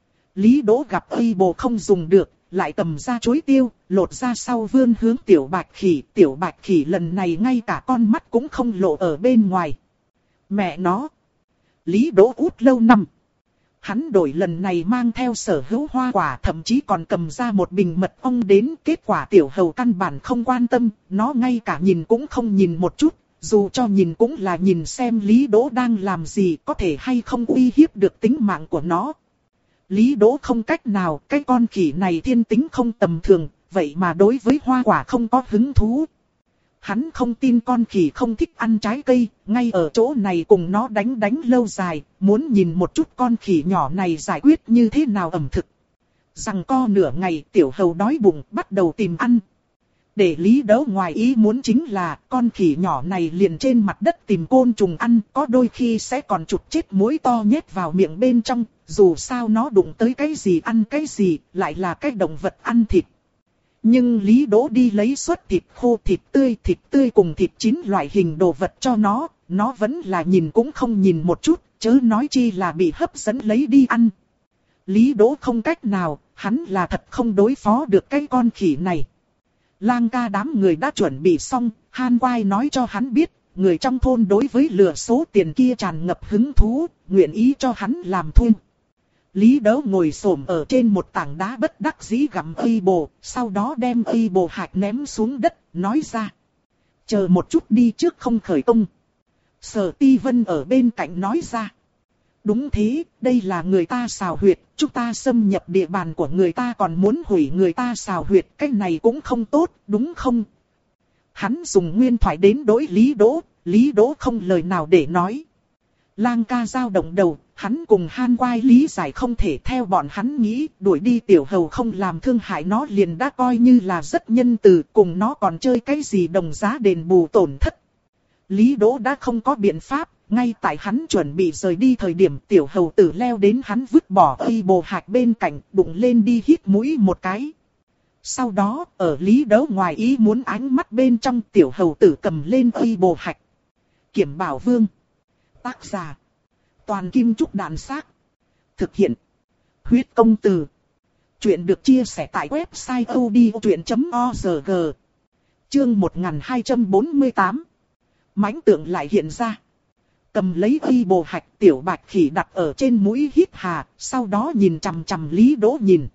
Speaker 1: Lý Đỗ gặp y bồ không dùng được, lại cầm ra chuối tiêu, lột ra sau vươn hướng tiểu Bạch Khỉ. Tiểu Bạch Khỉ lần này ngay cả con mắt cũng không lộ ở bên ngoài. Mẹ nó! Lý Đỗ út lâu năm. Hắn đổi lần này mang theo sở hữu hoa quả, thậm chí còn cầm ra một bình mật ong đến. Kết quả tiểu hầu căn bản không quan tâm, nó ngay cả nhìn cũng không nhìn một chút. Dù cho nhìn cũng là nhìn xem Lý Đỗ đang làm gì, có thể hay không uy hiếp được tính mạng của nó. Lý Đỗ không cách nào, cái con khỉ này thiên tính không tầm thường, vậy mà đối với hoa quả không có hứng thú. Hắn không tin con khỉ không thích ăn trái cây, ngay ở chỗ này cùng nó đánh đánh lâu dài, muốn nhìn một chút con khỉ nhỏ này giải quyết như thế nào ẩm thực. Rằng co nửa ngày tiểu hầu đói bụng bắt đầu tìm ăn. Để Lý Đỗ ngoài ý muốn chính là con khỉ nhỏ này liền trên mặt đất tìm côn trùng ăn, có đôi khi sẽ còn chụp chết muỗi to nhét vào miệng bên trong, dù sao nó đụng tới cái gì ăn cái gì, lại là cái động vật ăn thịt. Nhưng Lý Đỗ đi lấy suất thịt khô, thịt tươi, thịt tươi cùng thịt chín loại hình đồ vật cho nó, nó vẫn là nhìn cũng không nhìn một chút, chớ nói chi là bị hấp dẫn lấy đi ăn. Lý Đỗ không cách nào, hắn là thật không đối phó được cái con khỉ này. Lang ca đám người đã chuẩn bị xong, Han Quai nói cho hắn biết, người trong thôn đối với lừa số tiền kia tràn ngập hứng thú, nguyện ý cho hắn làm thuê. Lý Đỗ ngồi xổm ở trên một tảng đá bất đắc dĩ gặm y bồ, sau đó đem y bồ hạt ném xuống đất, nói ra: chờ một chút đi trước không khởi công. Sở Ti Vân ở bên cạnh nói ra: đúng thế, đây là người ta xào huyệt, chúng ta xâm nhập địa bàn của người ta còn muốn hủy người ta xào huyệt, cái này cũng không tốt, đúng không? Hắn dùng nguyên thoại đến đối Lý Đỗ, Lý Đỗ không lời nào để nói. Lang ca dao động đầu, hắn cùng Han Quai lý giải không thể theo bọn hắn nghĩ, đuổi đi tiểu hầu không làm thương hại nó liền đã coi như là rất nhân từ, cùng nó còn chơi cái gì đồng giá đền bù tổn thất. Lý Đỗ đã không có biện pháp, ngay tại hắn chuẩn bị rời đi thời điểm tiểu hầu tử leo đến hắn vứt bỏ y bồ hạt bên cạnh, đụng lên đi hít mũi một cái. Sau đó, ở Lý Đỗ ngoài ý muốn ánh mắt bên trong tiểu hầu tử cầm lên y bồ hạt. Kiểm Bảo Vương. Tác giả: Toàn Kim Trúc Đàn Xác. Thực hiện: Huyết Công Từ. Chuyện được chia sẻ tại website odchuyện chấm org. Chương một nghìn hai trăm bốn mươi tám. Mãnh tượng lại hiện ra. Cầm lấy y bồ hạch, tiểu bạch khỉ đặt ở trên mũi hít hà, sau đó nhìn chằm chằm Lý Đỗ nhìn.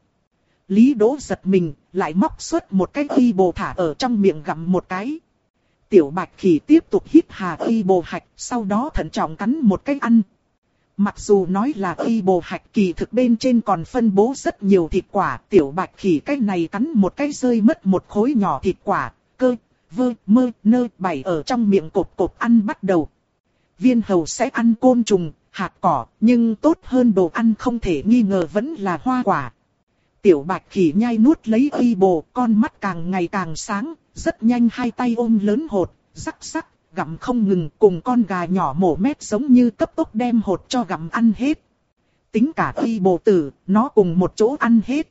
Speaker 1: Lý Đỗ giật mình, lại móc xuất một cái y bồ thả ở trong miệng gặm một cái. Tiểu bạch khỉ tiếp tục hít hà y bồ hạch, sau đó thận trọng cắn một cái ăn. Mặc dù nói là y bồ hạch, kỳ thực bên trên còn phân bố rất nhiều thịt quả, tiểu bạch khỉ cái này cắn một cái rơi mất một khối nhỏ thịt quả, cơ, vơ, mơ, nơ, bảy ở trong miệng cộp cộp ăn bắt đầu. Viên hầu sẽ ăn côn trùng, hạt cỏ, nhưng tốt hơn đồ ăn không thể nghi ngờ vẫn là hoa quả. Tiểu bạch khỉ nhai nuốt lấy y bồ, con mắt càng ngày càng sáng, rất nhanh hai tay ôm lớn hột, rắc rắc, gặm không ngừng, cùng con gà nhỏ mổ mét giống như cấp tốc đem hột cho gặm ăn hết. Tính cả y bồ tử, nó cùng một chỗ ăn hết.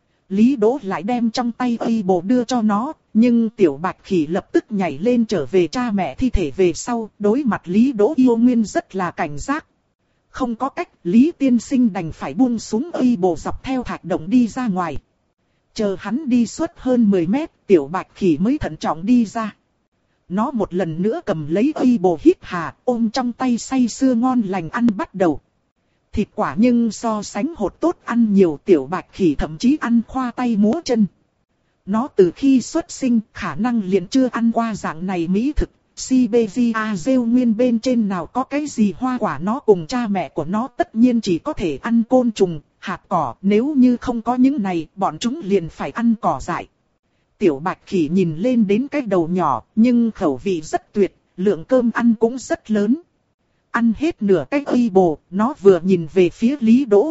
Speaker 1: Lý Đỗ lại đem trong tay y bồ đưa cho nó, nhưng tiểu bạch khỉ lập tức nhảy lên trở về cha mẹ thi thể về sau, đối mặt Lý Đỗ yêu nguyên rất là cảnh giác. Không có cách, Lý tiên sinh đành phải buông xuống y bồ dọc theo thạch động đi ra ngoài. Chờ hắn đi suốt hơn mười mét, tiểu bạch khỉ mới thận trọng đi ra. Nó một lần nữa cầm lấy y bồ hít hà, ôm trong tay say sưa ngon lành ăn bắt đầu. Thịt quả nhưng so sánh hột tốt ăn nhiều, tiểu bạch khỉ thậm chí ăn khoa tay múa chân. Nó từ khi xuất sinh khả năng liền chưa ăn qua dạng này mỹ thực. Siberia rêu nguyên bên trên nào có cái gì hoa quả, nó cùng cha mẹ của nó tất nhiên chỉ có thể ăn côn trùng, hạt cỏ. Nếu như không có những này, bọn chúng liền phải ăn cỏ dại. Tiểu bạch khỉ nhìn lên đến cái đầu nhỏ, nhưng khẩu vị rất tuyệt, lượng cơm ăn cũng rất lớn. Ăn hết nửa cái y bồ, nó vừa nhìn về phía Lý Đỗ.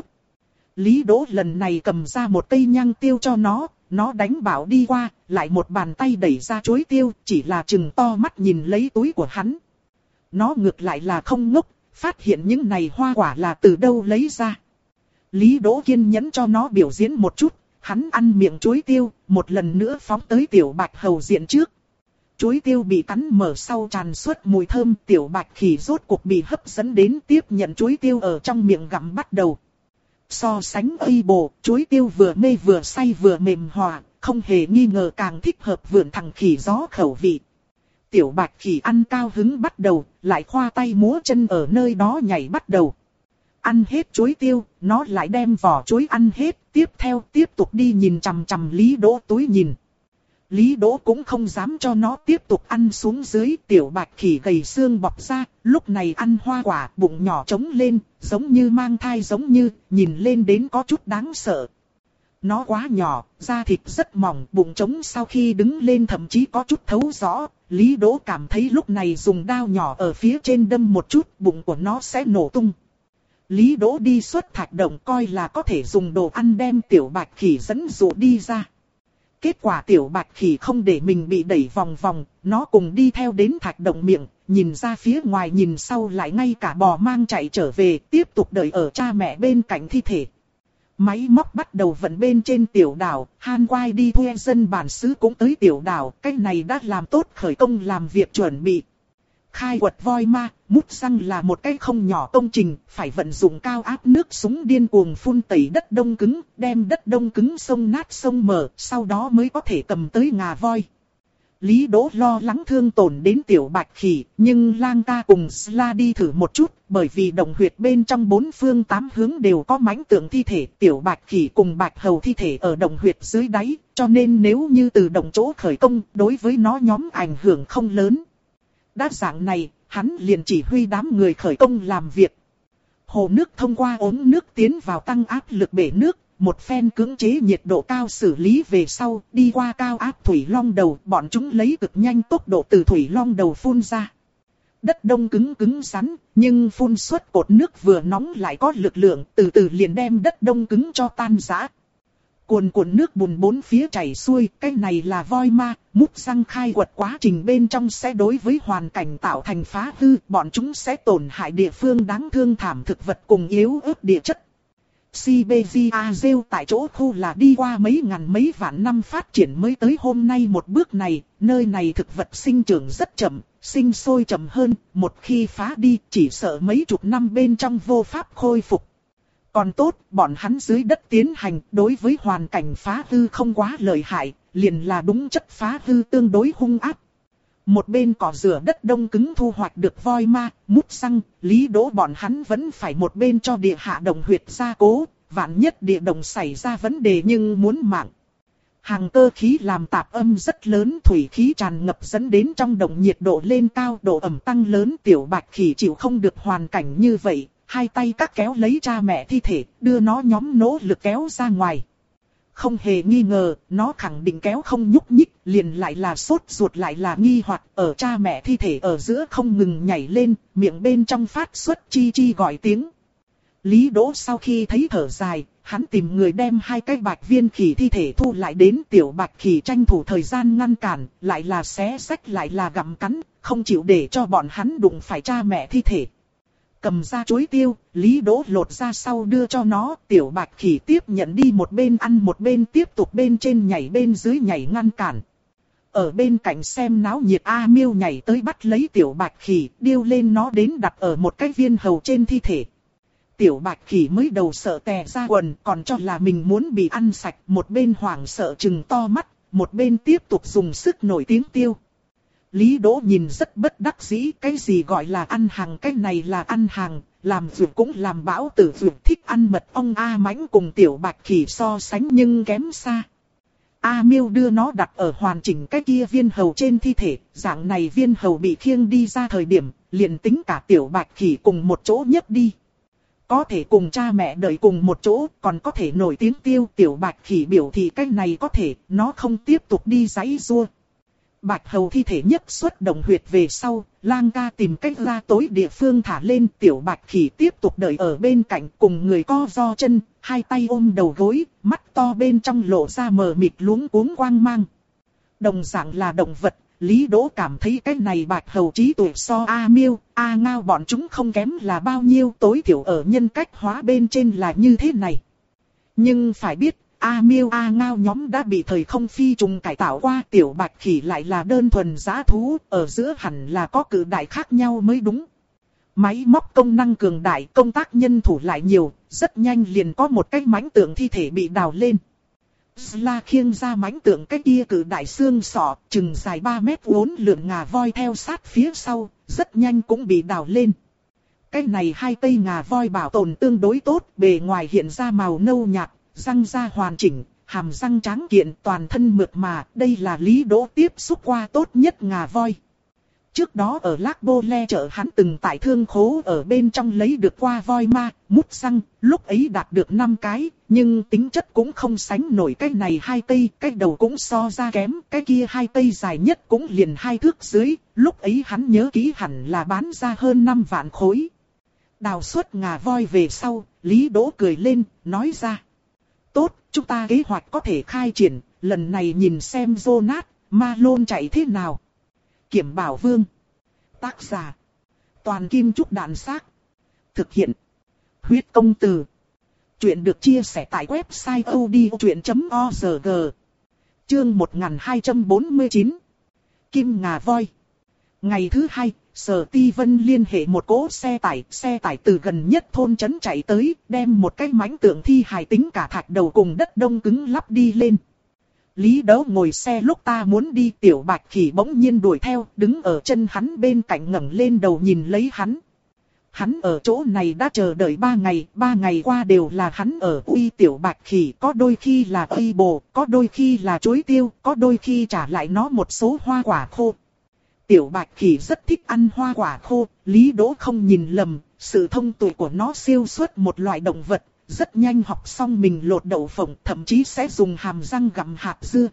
Speaker 1: Lý Đỗ lần này cầm ra một cây nhang tiêu cho nó, nó đánh bảo đi qua, lại một bàn tay đẩy ra chuối tiêu, chỉ là trừng to mắt nhìn lấy túi của hắn. Nó ngược lại là không ngốc, phát hiện những này hoa quả là từ đâu lấy ra. Lý Đỗ kiên nhẫn cho nó biểu diễn một chút, hắn ăn miệng chuối tiêu, một lần nữa phóng tới tiểu bạch hầu diện trước. Chuối tiêu bị cắn mở sau tràn suốt mùi thơm, tiểu bạch khỉ rốt cuộc bị hấp dẫn đến tiếp nhận chuối tiêu ở trong miệng gặm bắt đầu. So sánh y bồ, chuối tiêu vừa mê vừa say vừa mềm hòa, không hề nghi ngờ càng thích hợp vượn thằng khỉ gió khẩu vị. Tiểu bạch khỉ ăn cao hứng bắt đầu, lại khoa tay múa chân ở nơi đó nhảy bắt đầu. Ăn hết chuối tiêu, nó lại đem vỏ chuối ăn hết, tiếp theo tiếp tục đi nhìn chằm chằm Lý Đỗ túi nhìn. Lý Đỗ cũng không dám cho nó tiếp tục ăn xuống dưới, tiểu bạch khỉ gầy xương bọc ra, lúc này ăn hoa quả, bụng nhỏ trống lên, giống như mang thai giống như, nhìn lên đến có chút đáng sợ. Nó quá nhỏ, da thịt rất mỏng, bụng trống sau khi đứng lên thậm chí có chút thấu rõ, Lý Đỗ cảm thấy lúc này dùng đao nhỏ ở phía trên đâm một chút, bụng của nó sẽ nổ tung. Lý Đỗ đi xuất thạch động coi là có thể dùng đồ ăn đem tiểu bạch khỉ dẫn dụ đi ra. Kết quả tiểu bạch khỉ không để mình bị đẩy vòng vòng, nó cùng đi theo đến thạch động miệng, nhìn ra phía ngoài nhìn sau lại ngay cả bò mang chạy trở về, tiếp tục đợi ở cha mẹ bên cạnh thi thể. Máy móc bắt đầu vận bên trên tiểu đảo, Han Quai đi thuê dân bản xứ cũng tới tiểu đảo, cái này đã làm tốt khởi công làm việc chuẩn bị. Khai quật voi ma, mút răng là một cái không nhỏ công trình, phải vận dụng cao áp nước súng điên cuồng phun tẩy đất đông cứng, đem đất đông cứng sông nát sông mở, sau đó mới có thể cầm tới ngà voi. Lý Đỗ lo lắng thương tổn đến tiểu bạch khỉ, nhưng Lang ca cùng Sla đi thử một chút, bởi vì động huyệt bên trong bốn phương tám hướng đều có mãnh tượng thi thể, tiểu bạch khỉ cùng bạch hầu thi thể ở động huyệt dưới đáy, cho nên nếu như từ động chỗ khởi công, đối với nó nhóm ảnh hưởng không lớn. Đa dạng này, hắn liền chỉ huy đám người khởi công làm việc. Hồ nước thông qua ống nước tiến vào tăng áp lực bể nước, một phen cưỡng chế nhiệt độ cao xử lý về sau, đi qua cao áp thủy long đầu, bọn chúng lấy cực nhanh tốc độ từ thủy long đầu phun ra. Đất đông cứng cứng rắn, nhưng phun xuất cột nước vừa nóng lại có lực lượng, từ từ liền đem đất đông cứng cho tan rã. Cuồn cuộn nước bùn bốn phía chảy xuôi, cái này là voi ma, mút răng khai quật quá trình bên trong sẽ đối với hoàn cảnh tạo thành phá hư, bọn chúng sẽ tổn hại địa phương đáng thương thảm thực vật cùng yếu ớt địa chất. Siberia rêu tại chỗ khu là đi qua mấy ngàn mấy vạn năm phát triển mới tới hôm nay một bước này, nơi này thực vật sinh trưởng rất chậm, sinh sôi chậm hơn, một khi phá đi chỉ sợ mấy chục năm bên trong vô pháp khôi phục. Còn tốt, bọn hắn dưới đất tiến hành, đối với hoàn cảnh phá hư không quá lợi hại, liền là đúng chất phá hư tương đối hung ác. Một bên cỏ rửa đất đông cứng thu hoạch được voi ma, mút xăng, Lý Đỗ bọn hắn vẫn phải một bên cho địa hạ đồng huyệt gia cố, vạn nhất địa đồng xảy ra vấn đề nhưng muốn mạng. Hàng cơ khí làm tạp âm rất lớn, thủy khí tràn ngập dẫn đến trong đồng nhiệt độ lên cao, độ ẩm tăng lớn. Tiểu Bạch Khỉ chịu không được hoàn cảnh như vậy, hai tay cắt kéo lấy cha mẹ thi thể, đưa nó nhóm nỗ lực kéo ra ngoài. Không hề nghi ngờ, nó khẳng định kéo không nhúc nhích, liền lại là sốt ruột lại là nghi hoặc, ở cha mẹ thi thể ở giữa không ngừng nhảy lên, miệng bên trong phát xuất chi chi gọi tiếng. Lý Đỗ sau khi thấy thở dài, hắn tìm người đem hai cái bạch viên khỉ thi thể thu lại đến. Tiểu Bạch Khỉ tranh thủ thời gian ngăn cản, lại là xé xách lại là gặm cắn, không chịu để cho bọn hắn đụng phải cha mẹ thi thể. Cầm ra chuối tiêu, Lý Đỗ lột ra sau đưa cho nó, Tiểu Bạch Khỉ tiếp nhận đi, một bên ăn một bên tiếp tục bên trên nhảy bên dưới nhảy ngăn cản. Ở bên cạnh xem náo nhiệt A Miêu nhảy tới bắt lấy Tiểu Bạch Khỉ, điêu lên nó đến đặt ở một cái viên hầu trên thi thể. Tiểu Bạch Khỉ mới đầu sợ tè ra quần, còn cho là mình muốn bị ăn sạch, một bên hoảng sợ trừng to mắt, một bên tiếp tục dùng sức nổi tiếng tiêu. Lý Đỗ nhìn rất bất đắc dĩ, cái gì gọi là ăn hàng, cái này là ăn hàng, làm vượt cũng làm bão tử vượt, thích ăn mật ong A Mãnh cùng Tiểu Bạch Khỉ so sánh nhưng kém xa. A Miêu đưa nó đặt ở hoàn chỉnh cái kia viên hầu trên thi thể, dạng này viên hầu bị khiêng đi ra thời điểm, liền tính cả Tiểu Bạch Khỉ cùng một chỗ nhấc đi. Có thể cùng cha mẹ đợi cùng một chỗ, còn có thể nổi tiếng tiêu. Tiểu Bạch Khỉ biểu thị cái này có thể, nó không tiếp tục đi giãy giụa. Bạch hầu thi thể nhấc xuất đồng huyệt về sau, Lang ca tìm cách ra tối địa phương thả lên. Tiểu Bạch Khỉ tiếp tục đợi ở bên cạnh cùng người co ro chân, hai tay ôm đầu gối, mắt to bên trong lộ ra mờ mịt luống cuống quang mang. Đồng dạng là động vật, Lý Đỗ cảm thấy cái này bạch hầu trí tuệ so A Miêu, A Ngao bọn chúng không kém là bao nhiêu, tối thiểu ở nhân cách hóa bên trên là như thế này. Nhưng phải biết, A Miêu A Ngao nhóm đã bị thời không phi trùng cải tạo qua, Tiểu Bạch Khỉ lại là đơn thuần dã thú, ở giữa hẳn là có cự đại khác nhau mới đúng. Máy móc công năng cường đại, công tác nhân thủ lại nhiều, rất nhanh liền có một cái mãnh tượng thi thể bị đào lên. La khiêng ra mãnh tượng cái kia cự đại xương sọ, chừng dài ba mét, uốn lượn ngà voi theo sát phía sau, rất nhanh cũng bị đào lên. Cái này hai cây ngà voi bảo tồn tương đối tốt, bề ngoài hiện ra màu nâu nhạt, răng da hoàn chỉnh, hàm răng trắng kiện, toàn thân mượt mà, đây là Lý Đỗ tiếp xúc qua tốt nhất ngà voi. Trước đó ở Lác Bô Le chợ hắn từng tại thương khố ở bên trong lấy được qua voi ma, mút xăng, lúc ấy đạt được năm cái, nhưng tính chất cũng không sánh nổi cái này hai cây, cái đầu cũng so ra kém, cái kia hai cây dài nhất cũng liền hai thước dưới, lúc ấy hắn nhớ kỹ hẳn là bán ra hơn năm vạn khối. Đào xuất ngà voi về sau, Lý Đỗ cười lên, nói ra. Tốt, chúng ta kế hoạch có thể khai triển, lần này nhìn xem Jonas, Malone chạy thế nào. Kiểm Bảo Vương. Tác giả. Toàn Kim Trúc Đạn Xác. Thực hiện. Huyết Công Từ. Chuyện được chia sẻ tại website odchuyện chấm org. Chương một nghìn hai trăm bốn mươi chín. Kim Ngà Voi. Ngày thứ hai, Sở Ti Vân liên hệ một cỗ xe tải, xe tải từ gần nhất thôn trấn chạy tới, đem một cái mãnh tượng thi hài tính cả thạch đầu cùng đất đông cứng lắp đi lên. Lý Đỗ ngồi xe lúc ta muốn đi, Tiểu Bạch Khỉ bỗng nhiên đuổi theo, đứng ở chân hắn bên cạnh ngẩng lên đầu nhìn lấy hắn. Hắn ở chỗ này đã chờ đợi ba ngày, ba ngày qua đều là hắn ở uy Tiểu Bạch Khỉ, có đôi khi là uy bồ, có đôi khi là chuối tiêu, có đôi khi trả lại nó một số hoa quả khô. Tiểu Bạch Khỉ rất thích ăn hoa quả khô, Lý Đỗ không nhìn lầm, sự thông tuệ của nó siêu xuất một loại động vật. Rất nhanh học xong mình lột đậu phộng, thậm chí sẽ dùng hàm răng gặm hạt dưa.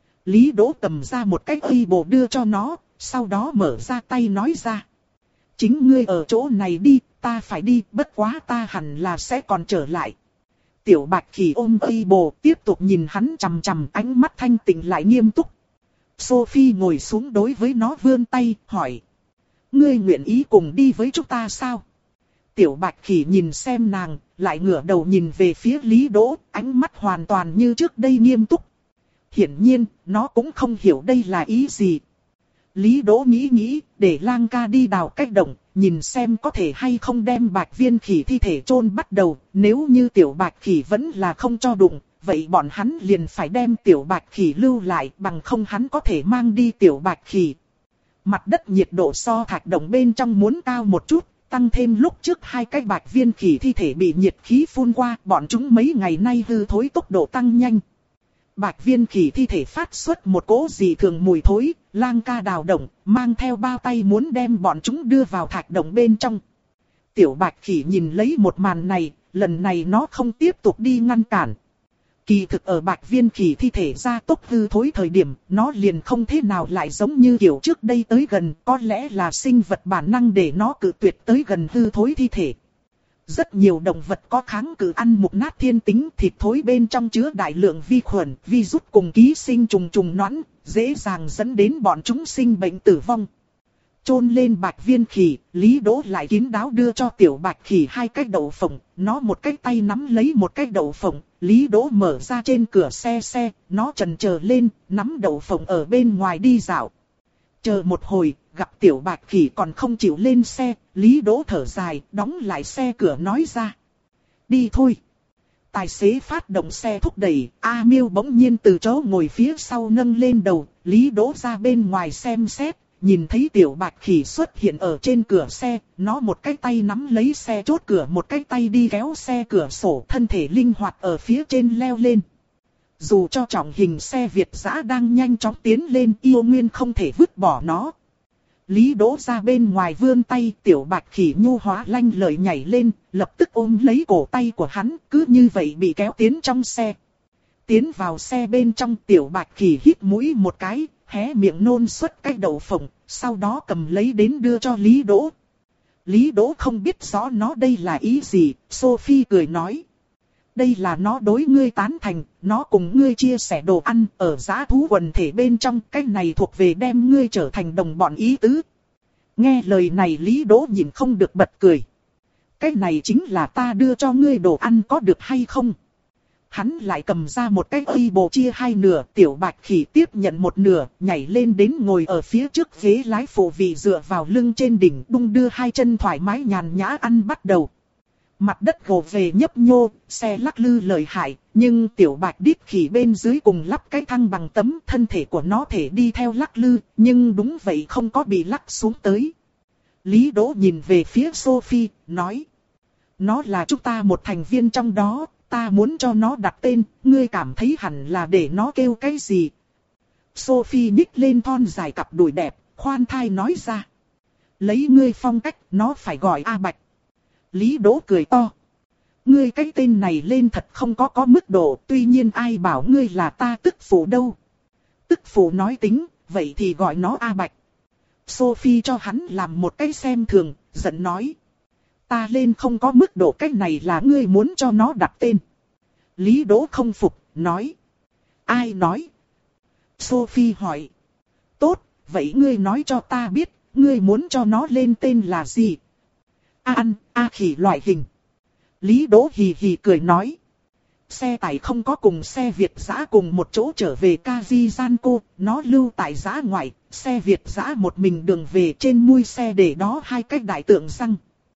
Speaker 1: Lý Đỗ cầm ra một cái uy bồ đưa cho nó, sau đó mở ra tay nói ra. Chính ngươi ở chỗ này đi, ta phải đi, bất quá ta hẳn là sẽ còn trở lại. Tiểu Bạch Khỉ ôm uy bồ, tiếp tục nhìn hắn chằm chằm, ánh mắt thanh tịnh lại nghiêm túc. Sophie ngồi xuống đối với nó vươn tay, hỏi. Ngươi nguyện ý cùng đi với chúng ta sao? Tiểu Bạch Khỉ nhìn xem nàng, lại ngửa đầu nhìn về phía Lý Đỗ, ánh mắt hoàn toàn như trước đây nghiêm túc. Hiển nhiên, nó cũng không hiểu đây là ý gì. Lý Đỗ nghĩ nghĩ, để Lang ca đi đào cách động, nhìn xem có thể hay không đem Bạch Viên Khỉ thi thể chôn bắt đầu. Nếu như Tiểu Bạch Khỉ vẫn là không cho đụng, vậy bọn hắn liền phải đem Tiểu Bạch Khỉ lưu lại, bằng không hắn có thể mang đi Tiểu Bạch Khỉ. Mặt đất nhiệt độ so thạch động bên trong muốn cao một chút, tăng thêm lúc trước hai cái bạch viên khỉ thi thể bị nhiệt khí phun qua, bọn chúng mấy ngày nay hư thối tốc độ tăng nhanh. Bạch viên khỉ thi thể phát xuất một cỗ dị thường mùi thối, Lang ca đào động, mang theo bao tay muốn đem bọn chúng đưa vào thạch động bên trong. Tiểu bạch khỉ nhìn lấy một màn này, lần này nó không tiếp tục đi ngăn cản. Kỳ thực ở bạch viên khỉ thi thể ra tốc hư thối thời điểm, nó liền không thế nào lại giống như kiểu trước đây tới gần, có lẽ là sinh vật bản năng để nó cự tuyệt tới gần hư thối thi thể. Rất nhiều động vật có kháng cự ăn mục nát thiên tính, thịt thối bên trong chứa đại lượng vi khuẩn, virus cùng ký sinh trùng trùng nõn, dễ dàng dẫn đến bọn chúng sinh bệnh tử vong. Chôn lên bạch viên khỉ, Lý Đỗ lại kín đáo đưa cho tiểu bạch khỉ hai cái đậu phộng, nó một cái tay nắm lấy một cái đậu phộng, Lý Đỗ mở ra trên cửa xe xe, nó chần chờ lên, nắm đậu phộng ở bên ngoài đi dạo. Chờ một hồi, gặp tiểu bạch khỉ còn không chịu lên xe, Lý Đỗ thở dài, đóng lại xe cửa nói ra. Đi thôi. Tài xế phát động xe thúc đẩy, A Miêu bỗng nhiên từ chỗ ngồi phía sau nâng lên đầu, Lý Đỗ ra bên ngoài xem xét, nhìn thấy tiểu bạch khỉ xuất hiện ở trên cửa xe, nó một cái tay nắm lấy xe chốt cửa, một cái tay đi kéo xe cửa sổ, thân thể linh hoạt ở phía trên leo lên. Dù cho trọng hình xe Việt dã đang nhanh chóng tiến lên, yêu nguyên không thể vứt bỏ nó. Lý Đỗ ra bên ngoài vươn tay, tiểu bạch khỉ nhu hóa lanh lợi nhảy lên, lập tức ôm lấy cổ tay của hắn, cứ như vậy bị kéo tiến trong xe. Tiến vào xe bên trong, tiểu bạch khỉ hít mũi một cái, hé miệng nôn xuất cái đậu phộng, sau đó cầm lấy đến đưa cho Lý Đỗ. Lý Đỗ không biết rõ nó đây là ý gì, Sophie cười nói. Đây là nó đối ngươi tán thành, nó cùng ngươi chia sẻ đồ ăn, ở dã thú quần thể bên trong, cái này thuộc về đem ngươi trở thành đồng bọn ý tứ. Nghe lời này Lý Đỗ nhìn không được bật cười. Cái này chính là ta đưa cho ngươi đồ ăn có được hay không? Hắn lại cầm ra một cái uy bồ chia hai nửa, tiểu bạch khỉ tiếp nhận một nửa, nhảy lên đến ngồi ở phía trước ghế lái phụ vị dựa vào lưng trên đỉnh, đung đưa hai chân thoải mái nhàn nhã ăn bắt đầu. Mặt đất gồ về nhấp nhô, xe lắc lư lợi hại, nhưng tiểu bạch đít khỉ bên dưới cùng lắp cái thăng bằng tấm, thân thể của nó thể đi theo lắc lư, nhưng đúng vậy không có bị lắc xuống tới. Lý Đỗ nhìn về phía Sophie, nói. Nó là chúng ta một thành viên trong đó, ta muốn cho nó đặt tên, ngươi cảm thấy hẳn là để nó kêu cái gì? Sophie nhích lên thon dài cặp đùi đẹp, khoan thai nói ra. Lấy ngươi phong cách, nó phải gọi A Bạch. Lý Đỗ cười to. Ngươi cái tên này lên thật không có có mức độ, tuy nhiên ai bảo ngươi là ta tức phụ đâu. Tức phụ nói tính, vậy thì gọi nó A Bạch. Sophie cho hắn làm một cái xem thường, giận nói. Ta lên không có mức độ, cái này là ngươi muốn cho nó đặt tên. Lý Đỗ không phục, nói. Ai nói? Sophie hỏi. Tốt, vậy ngươi nói cho ta biết, ngươi muốn cho nó lên tên là gì? A ăn, A khỉ loại hình. Lý Đỗ hì hì cười nói. Xe tải không có cùng xe Việt dã cùng một chỗ trở về Kazizanko, nó lưu tại dã ngoại, xe Việt dã một mình đường về, trên mui xe để đó hai cái đại tượng răng.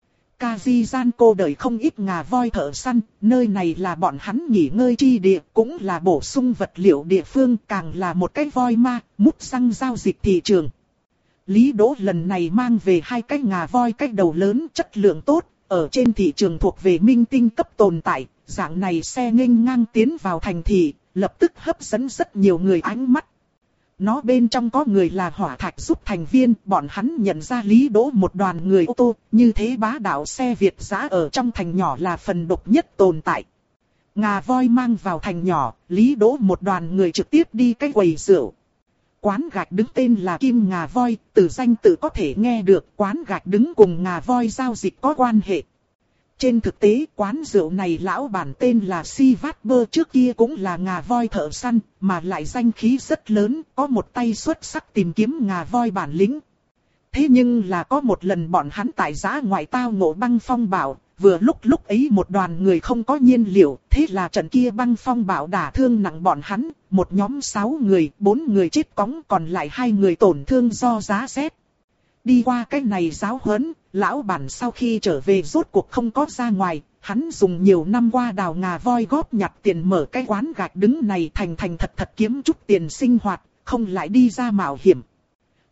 Speaker 1: Kazizanko đợi không ít ngà voi thợ săn, nơi này là bọn hắn nghỉ ngơi chi địa, cũng là bổ sung vật liệu địa phương, càng là một cái voi ma, mút răng giao dịch thị trường. Lý Đỗ lần này mang về hai cái ngà voi cách đầu lớn, chất lượng tốt, ở trên thị trường thuộc về minh tinh cấp tồn tại, dạng này xe nghênh ngang tiến vào thành thị, lập tức hấp dẫn rất nhiều người ánh mắt. Nó bên trong có người là hỏa thạch giúp thành viên, bọn hắn nhận ra Lý Đỗ một đoàn người ô tô, như thế bá đạo xe Việt dã ở trong thành nhỏ là phần độc nhất tồn tại. Ngà voi mang vào thành nhỏ, Lý Đỗ một đoàn người trực tiếp đi cái quầy rượu. Quán gạch đứng tên là Kim Ngà Voi, từ danh tự có thể nghe được quán gạch đứng cùng ngà voi giao dịch có quan hệ. Trên thực tế quán rượu này lão bản tên là Sivatber, trước kia cũng là ngà voi thợ săn, mà lại danh khí rất lớn, có một tay xuất sắc tìm kiếm ngà voi bản lĩnh. Thế nhưng là có một lần bọn hắn tại dã ngoại tao ngộ băng phong bạo, vừa lúc lúc ấy một đoàn người không có nhiên liệu, thế là trận kia băng phong bạo đả thương nặng bọn hắn, một nhóm sáu người, bốn người chết cóng, còn lại hai người tổn thương do giá rét. Đi qua cái này giáo huấn, lão bản sau khi trở về rốt cuộc không có ra ngoài, hắn dùng nhiều năm qua đào ngà voi góp nhặt tiền mở cái quán gạch đứng này thành thành thật thật kiếm chút tiền sinh hoạt, không lại đi ra mạo hiểm.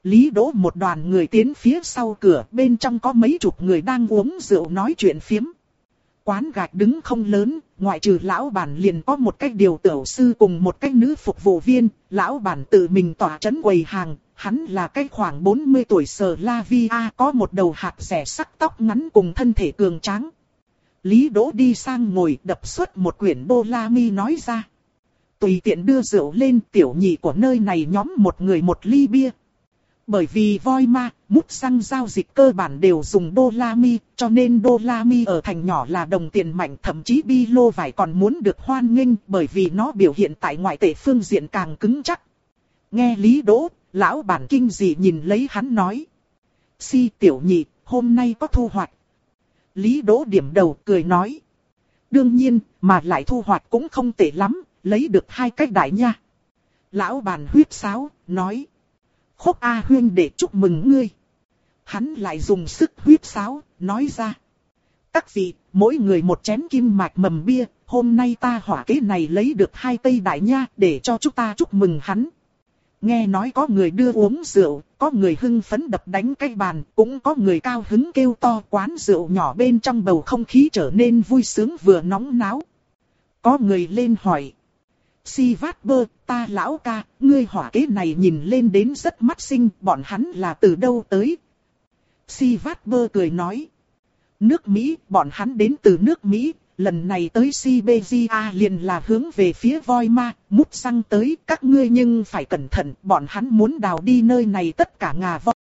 Speaker 1: Lý Đỗ một đoàn người tiến phía sau cửa, bên trong có mấy chục người đang uống rượu nói chuyện phiếm. Quán gạch đứng không lớn, ngoại trừ lão bản liền có một cái điều tiểu sư cùng một cái nữ phục vụ viên. Lão bản tự mình tỏa trấn quầy hàng, hắn là cái khoảng bốn mươi tuổi Slavia, có một đầu hạt rẻ sắc tóc ngắn cùng thân thể cường tráng. Lý Đỗ đi sang ngồi đập xuất một quyển đô la mi nói ra. Tùy tiện đưa rượu lên, tiểu nhị của nơi này nhóm một người một ly bia. Bởi vì voi ma, mút xăng giao dịch cơ bản đều dùng đô la mi, cho nên đô la mi ở thành nhỏ là đồng tiền mạnh, thậm chí bi lô vải còn muốn được hoan nghênh bởi vì nó biểu hiện tại ngoại tệ phương diện càng cứng chắc. Nghe Lý Đỗ, lão bản kinh dị nhìn lấy hắn nói. Si tiểu nhị, hôm nay có thu hoạch. Lý Đỗ điểm đầu cười nói. Đương nhiên, mà lại thu hoạch cũng không tệ lắm, lấy được hai cái đại nha. Lão bản huyết sáo, nói. Khúc A huyên để chúc mừng ngươi. Hắn lại dùng sức huyết sáo, nói ra. Các vị, mỗi người một chén kim mạch mầm bia, hôm nay ta hỏa kế này lấy được hai cây đại nha để cho chúng ta chúc mừng hắn. Nghe nói có người đưa uống rượu, có người hưng phấn đập đánh cái bàn, cũng có người cao hứng kêu to, quán rượu nhỏ bên trong bầu không khí trở nên vui sướng vừa nóng náo. Có người lên hỏi. Si vát bơ, ta lão ca, ngươi hỏa kế này nhìn lên đến rất mắt xinh, bọn hắn là từ đâu tới? Si vát bơ cười nói. Nước Mỹ, bọn hắn đến từ nước Mỹ, lần này tới Siberia liền là hướng về phía voi ma, mút xăng tới, các ngươi nhưng phải cẩn thận, bọn hắn muốn đào đi nơi này tất cả ngà voi.